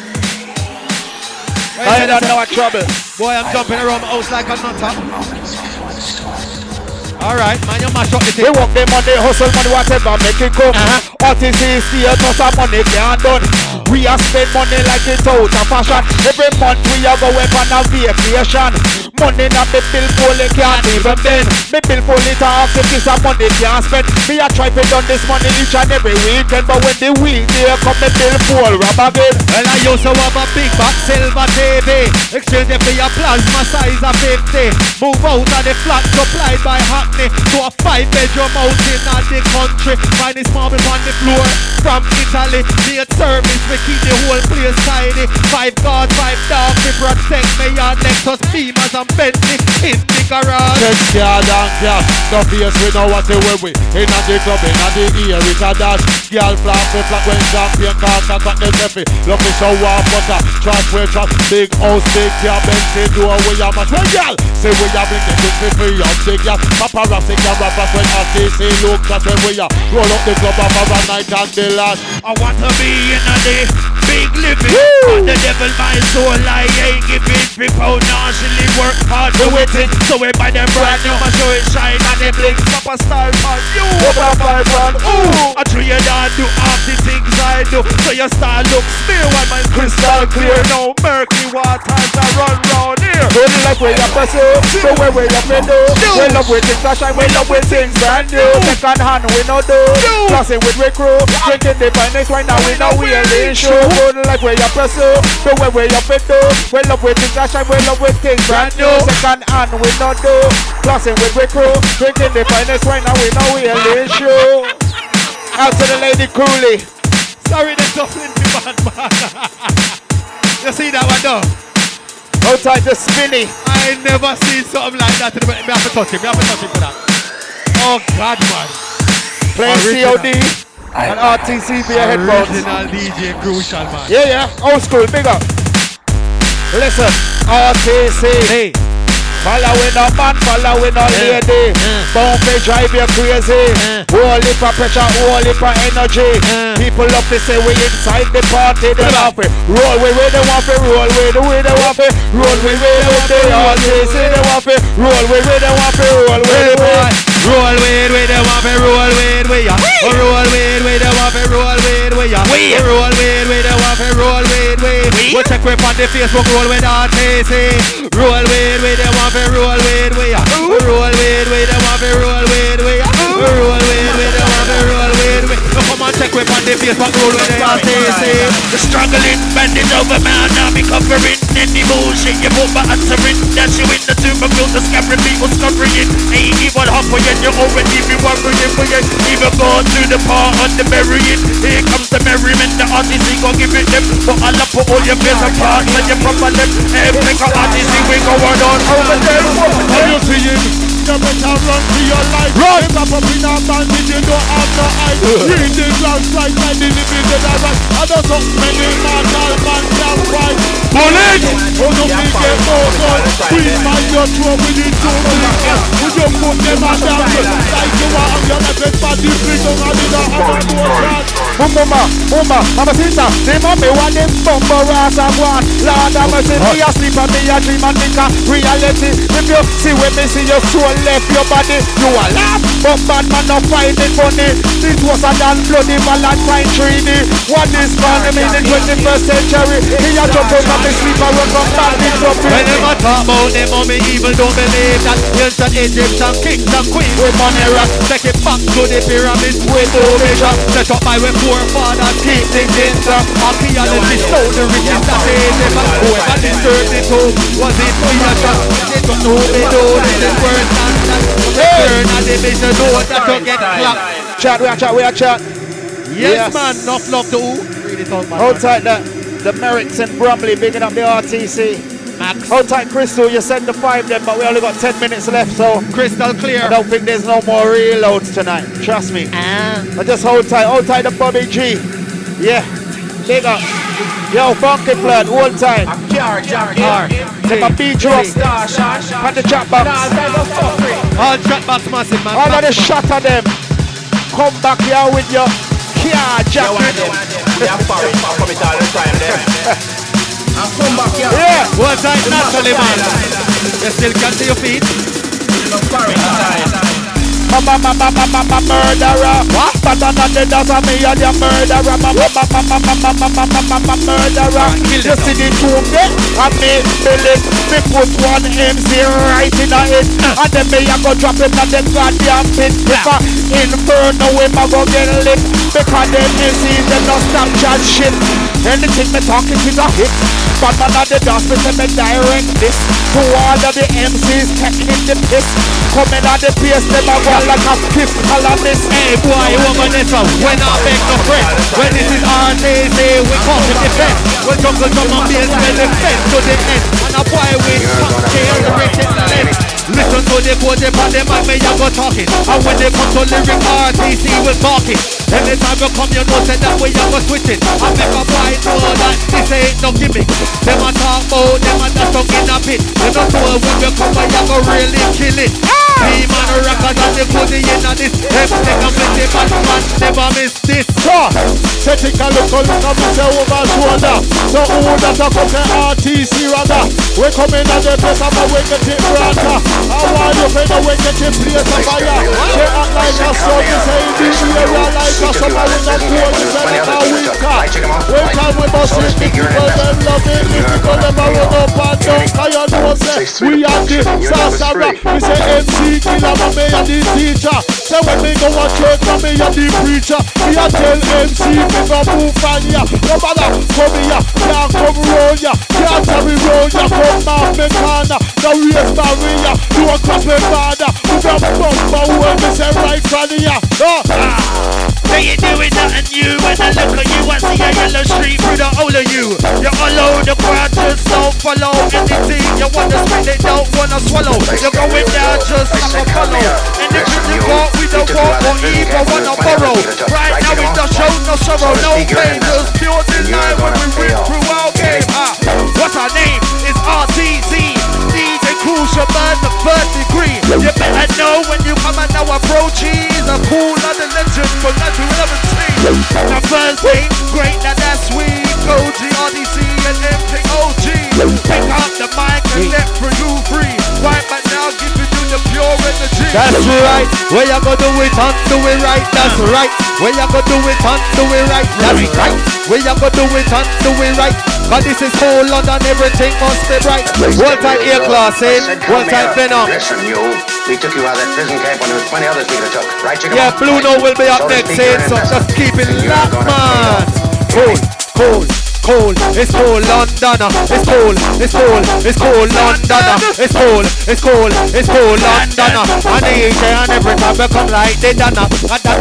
[SPEAKER 5] I don't know what trouble.
[SPEAKER 10] Boy, I'm jumping around my house like a nutter. Alright, man, you mash up the thing.
[SPEAKER 5] We work the money, hustle money, whatever, make it come. RTC status and money can't done. We are spend money like it's out of fashion. Every month we are going on a vacation. Money not me bill full, it can't even bend. Me bill full, it off if this money can't spend. Me a try to done this money each and every weekend. But when the week there come, me bill full, rub again.
[SPEAKER 10] Well, I used to have a big back silver TV. Exchange it for your plasma size of 50. Move out of the flat supplied by Hackney to a 5-bedroom house in the country. Finest marble on the floor from Italy. The service we keep the whole place tidy. 5 guards, 5 dogs, we protect me and Lexus Beamers and Bentley in the garage.
[SPEAKER 3] Check yard and class. The face we know what they wear with. In the club, in the ear, it's a dash. Girl flap when champion cars and got them heavy. Lucky so warm butter. Trash way trash. Big house, big car, Bentley door where you mash. Well, girl, say we are bring the kids for you. Big girl, paparazzi camera flash when RTC look. That's when we are roll up the club for a night and the last.
[SPEAKER 8] I want to be in a day, big living. But the devil my soul, I ain't giving. People naturally work hard to it. So we buy them brand new, my show it shine and they blink. Papa style for you. Ooh, I tell you that do half the things I
[SPEAKER 10] do. So your style looks smear while mine's crystal clear. No murky waters that run round here.
[SPEAKER 5] We love where you pursue, the way we up and do. We love with things that shine, we love with things brand new. Second hand we no do, flossing with we crew. Drinking the finest wine now we know we a lean show. We like where you pursue, the way we up and do. We love with things that shine, we love with things brand new. Second hand we no do, flossing with we crew. Drinking the finest wine now we know we a lean show. Out to the lady Cooley.
[SPEAKER 10] Sorry, there's nothing to bad man. You see that one though?
[SPEAKER 5] Outside the spinny.
[SPEAKER 10] I ain't never seen something like that. Me have to touch it. Me have to touch it for that. Oh God, man.
[SPEAKER 5] Playing COD and RTC via headphones.
[SPEAKER 10] Original DJ Crucial, man.
[SPEAKER 5] Yeah. Old school, big up. Listen, RTC.
[SPEAKER 10] Hey.
[SPEAKER 5] Following a man, following a lady. Bound to drive you crazy. Whole heap of pressure, whole heap of energy. People love to say we inside the party. They want to roll with they want to roll with the way they want to roll with they all say they want to roll with they want to roll with
[SPEAKER 10] roll with they want to roll with we ya. Roll with they want to roll with we ya. Roll with they want to roll with we. We check we on the Facebook roll with RTC. Roll with they want to roll with we ya. Roll with they want to roll with we ya. Roll with they want to roll with we. Come on check we on the Facebook roll with RTC.
[SPEAKER 8] The struggling bandit over man, now me covering any bullshit. You put my answering, dash you in the tumor, build the scabbering people covering it. Ain't even halfway yet, you already be worrying for you. Even born to the part on the burying. Here comes the merriment, the RTC gon' give it them. But I'll put all your fears apart, when you proper them. Every RTC we go on over there.
[SPEAKER 3] Are you seeing? You better run to your life. Run! If I'm up in a bandit, you don't have no eyes. Read the ground right by the living to the right. I don't know many mortal man can fight.
[SPEAKER 10] Bullet!
[SPEAKER 3] Oh, no, we get more gun. We find your throat with the two bullets. We just put them on down. Like you are on your left body, bring on the other motion.
[SPEAKER 5] Mama sister, the mommy want them bumper ass and one. Lord have mercy, me a sleep and me a dream and think a reality. If you see when me see your soul left your body, you a laugh, but bad man not find it funny. This was a damn bloody Valentine treaty. What is man in the 21st century? He a jump out of the sleep and run from bandit up.
[SPEAKER 10] When them a talk about them mommy evil, don't believe that. Ancient Egyptian kings and queens with money rock. Take it back to the pyramids with no measure. Set up by when forefathers keep things in top. Archaeology stole the riches that they never. Whoever disturbed it home was it creation. They don't know they do this is worse than that. Turn and they make the door that you get clapped.
[SPEAKER 5] Chat, we are chat.
[SPEAKER 10] Yes, man, enough love to who? Read it out, man.
[SPEAKER 5] Hold tight the Merricks and Brumley bigging up the RTC.
[SPEAKER 10] Max.
[SPEAKER 5] Hold tight Crystal, you send the 5 then, but we only got 10 minutes left, so
[SPEAKER 10] crystal clear.
[SPEAKER 5] I don't think there's no more reloads tonight. Trust me. But just hold tight the Bobby G. Yeah. Big up. Yo, Funky Blood, hold tight. Let my beat drop. On the chat box.
[SPEAKER 10] All chat box massive, man.
[SPEAKER 5] All of the shot of them. Come back here with your car jacket. Yeah.
[SPEAKER 10] Hold tight naturally, man. You still can't see your feet.
[SPEAKER 5] Murderer. What? But another doesn't me and your murderer. Murderer. You see the tomb there? And me Billy, me put one MC right in a head. And then me a go drop him at the goddamn pit. If I inferno him a go get lit. Because them MCs them no stop chat shit. Anything me talking is a hit. But another does me say me direct this. To all of the MCs taking the piss. Coming at the place them a go like a pistol on this.
[SPEAKER 10] Hey boy, you over this one. When I beg no friend. When this is RTC, we come to defend. We jungle drum and bass, when the fence to the end. And a boy with cocktail, the rich in the left. Listen to the code, them and them and me a go talking. And when they come to lyric RTC, we talking. Anytime we come, you know say that we a go switching. I make a boy know that this ain't no gimmick. Them a talk about, them a dash up in a pit. They don't know when we come, we a go really kill it. Team and the record and the body in a this. Them take a miss the man, never miss this.
[SPEAKER 3] So, take a look at me say over shoulder. So who that a come to RTC rather? We come in at the place of a wicked tip brother. I want you for the wicked tip place of fire. They act like a son, you say this area like a summer with a cold, you say like a winter. must see the people them love it. The people them a run up and down. Cause you know say we are the sorcerer. We say MC killer, but me and the teacher. Say when me go to church, but me and the preacher. Me a tell MC me go move on ya. No matter come here, can't come round ya. Can't carry round ya. Come off me corner. No race barrier. You a cross me border. You got bumper when me say right from ya.
[SPEAKER 8] They ain't doing nothing new. When I look at you, I see a yellow street through the whole of you. You're all over the crowd, just don't follow anything. You wanna spit it, don't wanna swallow. You're going down just like a follow. Anything you want, we don't want or even wanna borrow. Right now we don't show no sorrow, no pain, just pure delight when we win through our game. What's our name? It's RTC. DJ Crucial Man, the third degree. You better know when you come and now approach. He's a cool other legend from 1917. The first name, great, that's sweet. OG, RDC, and MKOG. Pick up the mic and let for you free. Right back now, giving you the pure energy.
[SPEAKER 10] That's right. Where you gonna do it and do it right? That's right. Where you gonna do it and do it right? That's right. Where you gonna do it and do it right? Cause this is whole London, everything must be right. One time A-Class in, one time Venom.
[SPEAKER 11] Listen, you. We took you out of that prison camp when there was 20 others we could have took. Right, Chicken?
[SPEAKER 10] Yeah, Blue Note will be up next, so just keep it locked, man. Cool, cool. Cold, it's cold, London. It's cold, it's cold, it's cold, London. It's cold, it's cold, it's cold, London. And the each and every time we come like they done. And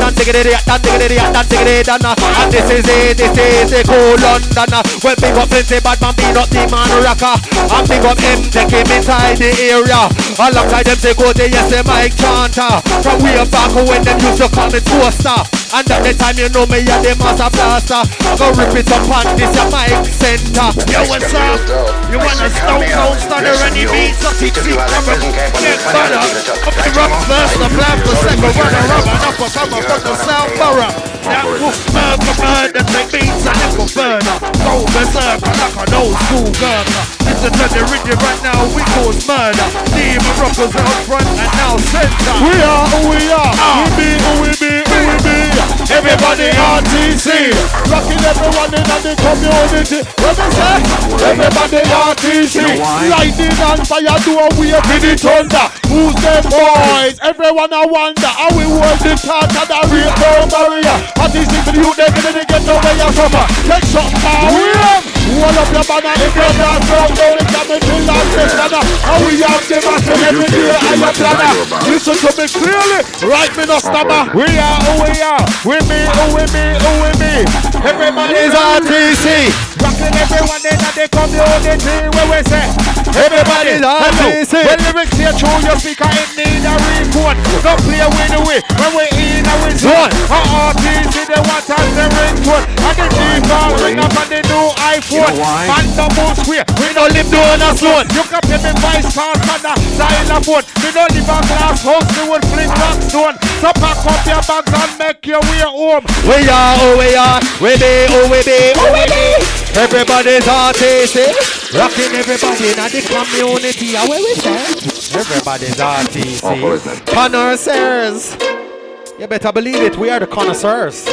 [SPEAKER 10] this is it, cold London. Well, big up plenty bad man, beat up the man rocker. And big up him, take him inside the area. Alongside them, they go to yes, the Mike Chanter. From way back when them used to call me Toaster. And at the time you know me, you're the master blaster. I go rip it up on this mic center.
[SPEAKER 8] Yo, what's up? You want a stone cold stunner and he beats up the teeth cover. Get butter. Up the rocks first, the plan for second runner up and up a cover from the South Borough. That wolf murder, take beats and nickel burner. Go berserker like an old school girl. Listen to the rhythm right now, we cause murder. Demon rockers out front and now center.
[SPEAKER 3] We are who we are. We be. Everybody RTC. Rocking everyone in the community. What they say? Everybody RTC. Lightning and fire do a wave with the thunder. Who's them boys? Everyone I wonder. How we hold the touch and the real no barrier. RTC for the youth, they gonna get no way from her. Take some power. Hold up your banner. If you're not strong, don't come and chill out this banner. How we have the master every day and your planner. Listen to me clearly. Right me no stammer. We are who we are. We me.
[SPEAKER 10] Everybody's RTC.
[SPEAKER 5] Rocking everyone in the community. Where we say
[SPEAKER 10] everybody's RTC.
[SPEAKER 5] When lyrics here through your speaker, it need a report. Don't play with the way. When we in a zone. RTC they want us the ringtone. And the default ring up on the new iPhone. Man the most square. We don't live down a slone. You can pay me voice call on the xylophone. We don't live on glass house. We would fling rock stone. So pack up your bags and make your way home.
[SPEAKER 10] We are who we are. We be who we be. Everybody's RTC. Rocking everybody in the community. Where we say? Everybody's RTC. Connoisseurs. You better believe it. We are the connoisseurs.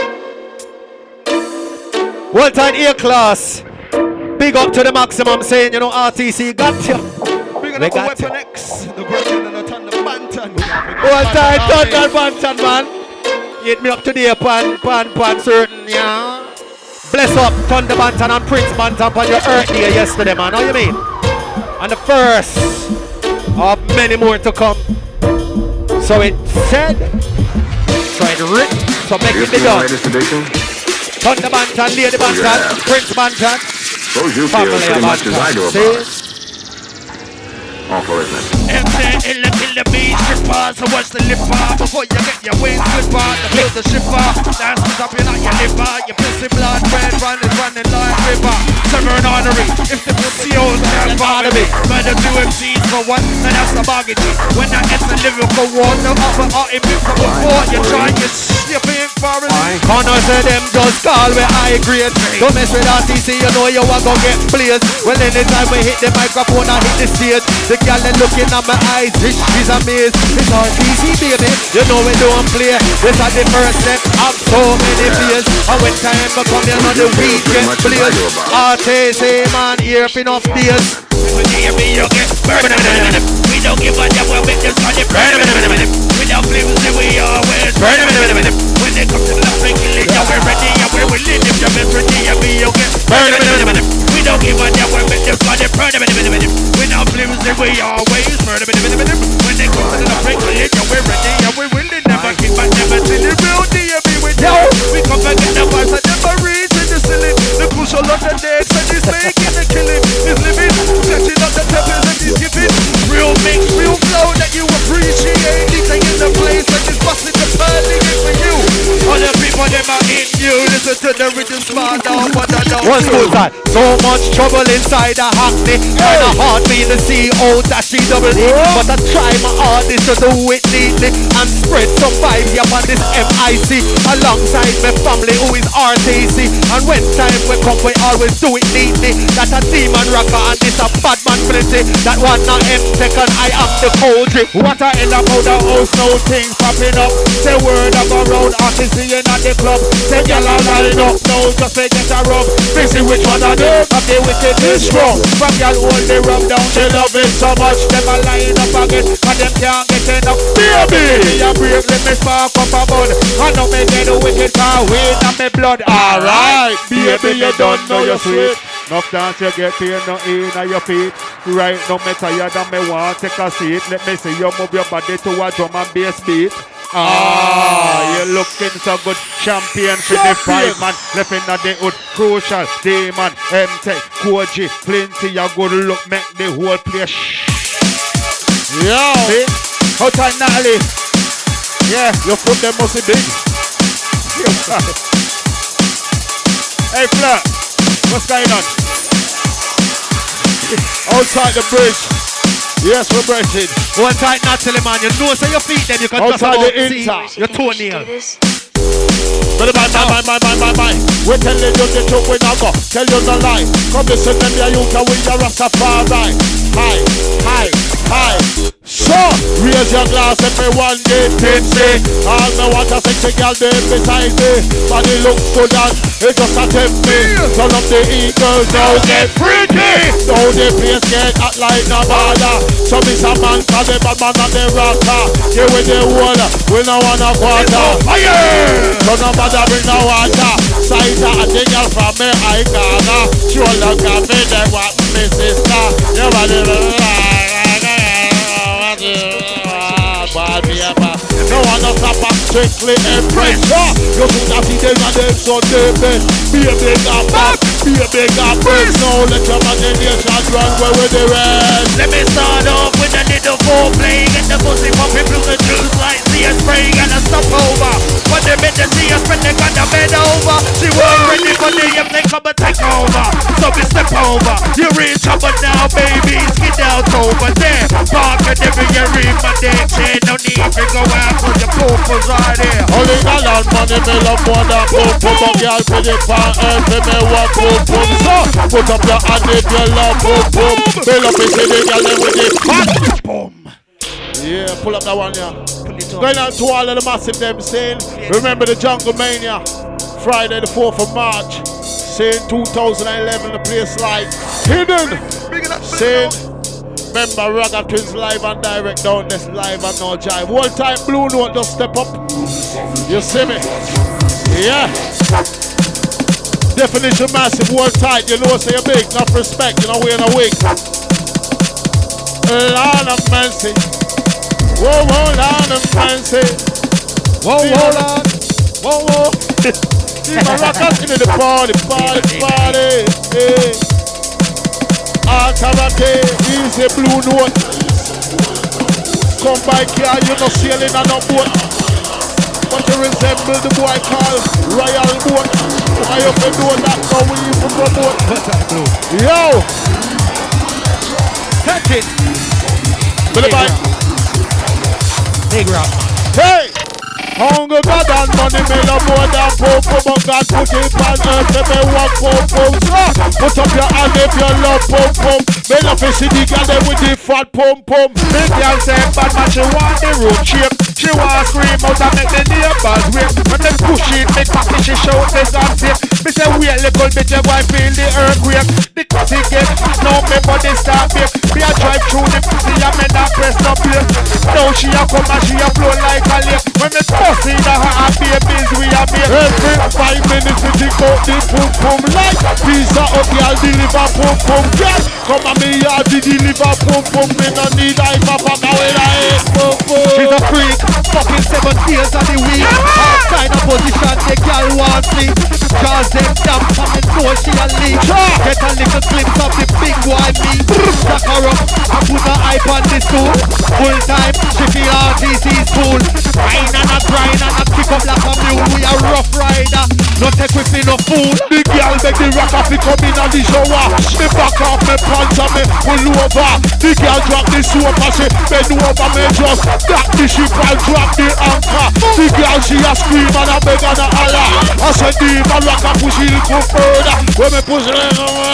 [SPEAKER 10] One time A-Class. Big up to the maximum saying, you know, RTC got you.
[SPEAKER 1] Big up Weapon X. The Virgin and the Thunder Bantan.
[SPEAKER 10] One time Thunder Bantan, man. Hit me up today, pan certain, yeah. Bless up Thunder Bantan and Prince Bantan on your earth day yesterday, man. How you mean? And the first of many more to come. So it said, so it written, so make it be done. Thunder Bantan, Lady Bantan, Prince Bantan, family of Bantan.
[SPEAKER 3] Awful, isn't it?
[SPEAKER 8] In the beat, stripper. So what's the lipper? Before you get your wings slipper, the build the shipper. Dance up in like your liver. Your pussy blood red running like river. 7
[SPEAKER 10] honorary. If the pussy owns can't bother me, but the two MCs for one, and that's the bargain. When I get the lyrical war, no other art in me from before. You try and slip in for it. Connor said them just call me high grade. Don't mess with RTC, you know you want to get blazed. Well, anytime we hit the microphone, I hit the stage. The girl they looking at my eyes, she's amazed. It's RTC, baby, you know we don't play. This is the first step of so many players. And when time will come, you know the week get blazed. RTC, man, here for enough days. We don't give a damn when we just got it. We don't play with it, we always burn. When they come to the regulation, we're ready and we're willing. If you're ready, and we don't get burn. We don't give a damn when we just got it. We don't play with it, we always burn. When they come to the regulation, we're ready and we're willing. Never keep on, never till the real DMV with you. We come back in the bars and never reach in the ceiling. The push all of the decks and he's making the killing. He's living, catching up the peppers and he's giving. Real mix, real flow that you appreciate. These are in the place and it's busting the party for you. All the people them are in you. Listen to the rhythm smart down, but I don't. One school time. So much trouble inside a hackney. Kinda hard me to see O-E-E. But I try my hardest to do it neatly and spread some vibes upon this MIC alongside my family who is RTC. And when time we come, we always do it neatly. That a demon rocker and this a bad man plenty. That one not second, I am the cold drip. What I end up out the house, no things popping up. Say word of a road, artist seeing at the club. Say y'all are lining up, no just they get a rub. Busy which one of them, of the wickedness strong. From y'all hold the rub down, they love it so much. Them are lying up again, and them can't get enough. Baby, me a break, let me spark up a bud. I know me get the wicked car, weed on me blood. Alright, baby, you don't know you're sweet. Enough dance you get pain, no in on your feet. Right now me tired and me want take a seat. Let me see you move your body to a drum and bass beat. You're looking so good. Champion for the fight, man. Left in the hood. Crucial, Demon, M-Tech, Koji. Plenty of good look, make the whole place. Yo, see? How tight Natalie? Yeah, your foot them must be big. Hey, Flirt. What's going on? Outside the bridge. Yes, we're breathing. One tight Natalie, man. You know, so your feet then you can
[SPEAKER 3] outside
[SPEAKER 10] just
[SPEAKER 3] the
[SPEAKER 10] see
[SPEAKER 3] inter.
[SPEAKER 10] your toenail.
[SPEAKER 3] Bye. We tell you the truth, we not go. Tell you no lie. Come listen to me, you can win your Rastafari. Hi. So, raise your glass, everyone get tipsy. All me want a sexy girl there beside me. Body looks good and it just a tempt me. Turn up the eagles, now get freaky. Now the place get hot like no bother. So miss a man, cause the bad man and the rocker. Here with the wall, we no want a quarter. Fire! So no bother bring no water. Cider and the girl from me, I can't. Shoulder coffee, they want me sister. Your body no one no stop a strictly impress. You should have seen them and them so deep. Be a big up back, be a big up breast. Now let your imagination run where with the rest. Let me start off with a little foreplay. Get the pussy popping through the juice like see a spray and a stop over. When they met the see a spread they got the bed over. She wasn't ready for the if they come and take over. So we step over. You're in trouble now, baby. Get out over there. Park and every year in my neck. No need to go out for the purpose right there. Only dollar money me love more than boom. But girl for the pan earth me want boom. So put up your hand if you love boom. Fill up into the girl with the pan boom. Yeah, pull up that one, yeah. Going out to all of the massive them saying, remember the Jungle Mania, Friday the 4th of March, saying 2011, the place like hidden, saying, remember Ragga Twins live and direct down this live and no jive. One time Blue Note just step up, you see me, yeah. Definition massive, one tight, you know say you're big, enough respect, you know we're in a wig. Lord of mercy. Whoa, Lord of mercy. Whoa, Lord. Whoa. See my rockers into the party. Hey. Karate, easy Blue Note. Come by here, you no sailing on no boat. But you resemble the boy called Royal Boat. Why you can do that now we even promote? Yo!
[SPEAKER 10] Touch it! Big rap.
[SPEAKER 3] Hey! Hunger God and money me love more than pop. But God put it on earth and me walk pop. Put up your hand if you love pop. Me love to see the girl there with the fat pump.
[SPEAKER 5] Big girl say bad man she want the road shape. She want scream out and make the neighbors wake. When them push it, make cocky she shout the gossip. Me say wait little bit you boy feel the earthquake. The cocky get hot now me body start bake. Me a drive through the pussy and me not press no plate. Now she a come and she a flow like a lake. When me pussy in her babies we a make.
[SPEAKER 3] Every 5 minutes we take out the pum pum like pizza up girl deliver pum pum girl. Come on me yard to deliver pum pum. Me no need I papa when I hate pum pum.
[SPEAKER 10] She's a freak, fucking 7 days of the week. All kind of position the girl wants me. Cause them damn coming know she a leak. Get a little glimpse of the big boy me. Stack her up and put her hype on the stool. Full time, she feel RTC's cool. Grind and a grind and a kick up like a mule. We a rough rider, no take with me no fool.
[SPEAKER 3] The girl make the rock off the come in on the shower. Me back off me pants and me pull over. The girl drop the soap and she bend over me just stack the ship and drop the anchor. The girl she a scream and a beg and a holler. I said the man rock and push it go further. When me push it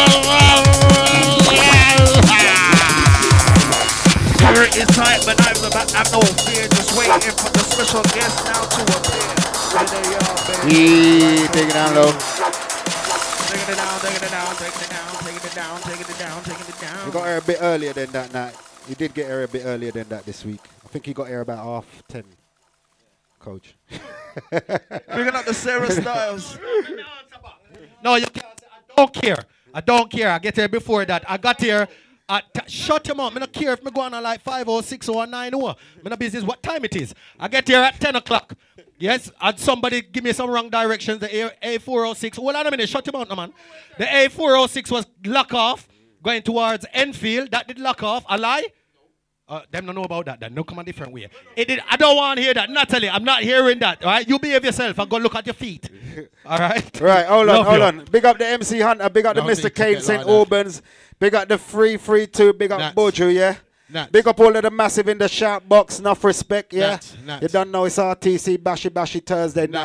[SPEAKER 8] Spirit is tight, but I'm no fear. Just waiting for the special guest now to appear. Where they are, baby.
[SPEAKER 5] Take it down low.
[SPEAKER 8] Taking it down, taking it down, taking it down, taking it down, taking it down, taking it down.
[SPEAKER 5] You got here a bit earlier than that night. You did get here a bit earlier than that this week. I think you got here about 10:30. Coach.
[SPEAKER 8] Bringing up the Sarah Styles.
[SPEAKER 10] No, you can't. I don't care. I don't care. I get here before that. I got here. Shut him up. I don't care if I go on at like 5 or 6 or 9 or. I'm not business what time it is. I get here at 10 o'clock. Yes, and somebody give me some wrong directions. The A406. Hold on a minute. Shut him out, no, man. The A406 was lock off going towards Enfield. That did lock off. A lie? Them don't know about that. No come a different way. It did. I don't want to hear that. Natalie, I'm not hearing that. All right, you behave yourself and go look at your feet. All right.
[SPEAKER 5] Right. Hold on. Big up the MC Hunter. Big up the Mr. Kane St. Albans. Big up the 332. Big up Boju. Yeah. Big up all of the massive in the shout box. Enough respect. Yeah. You don't know it's RTC Bashy Thursday night.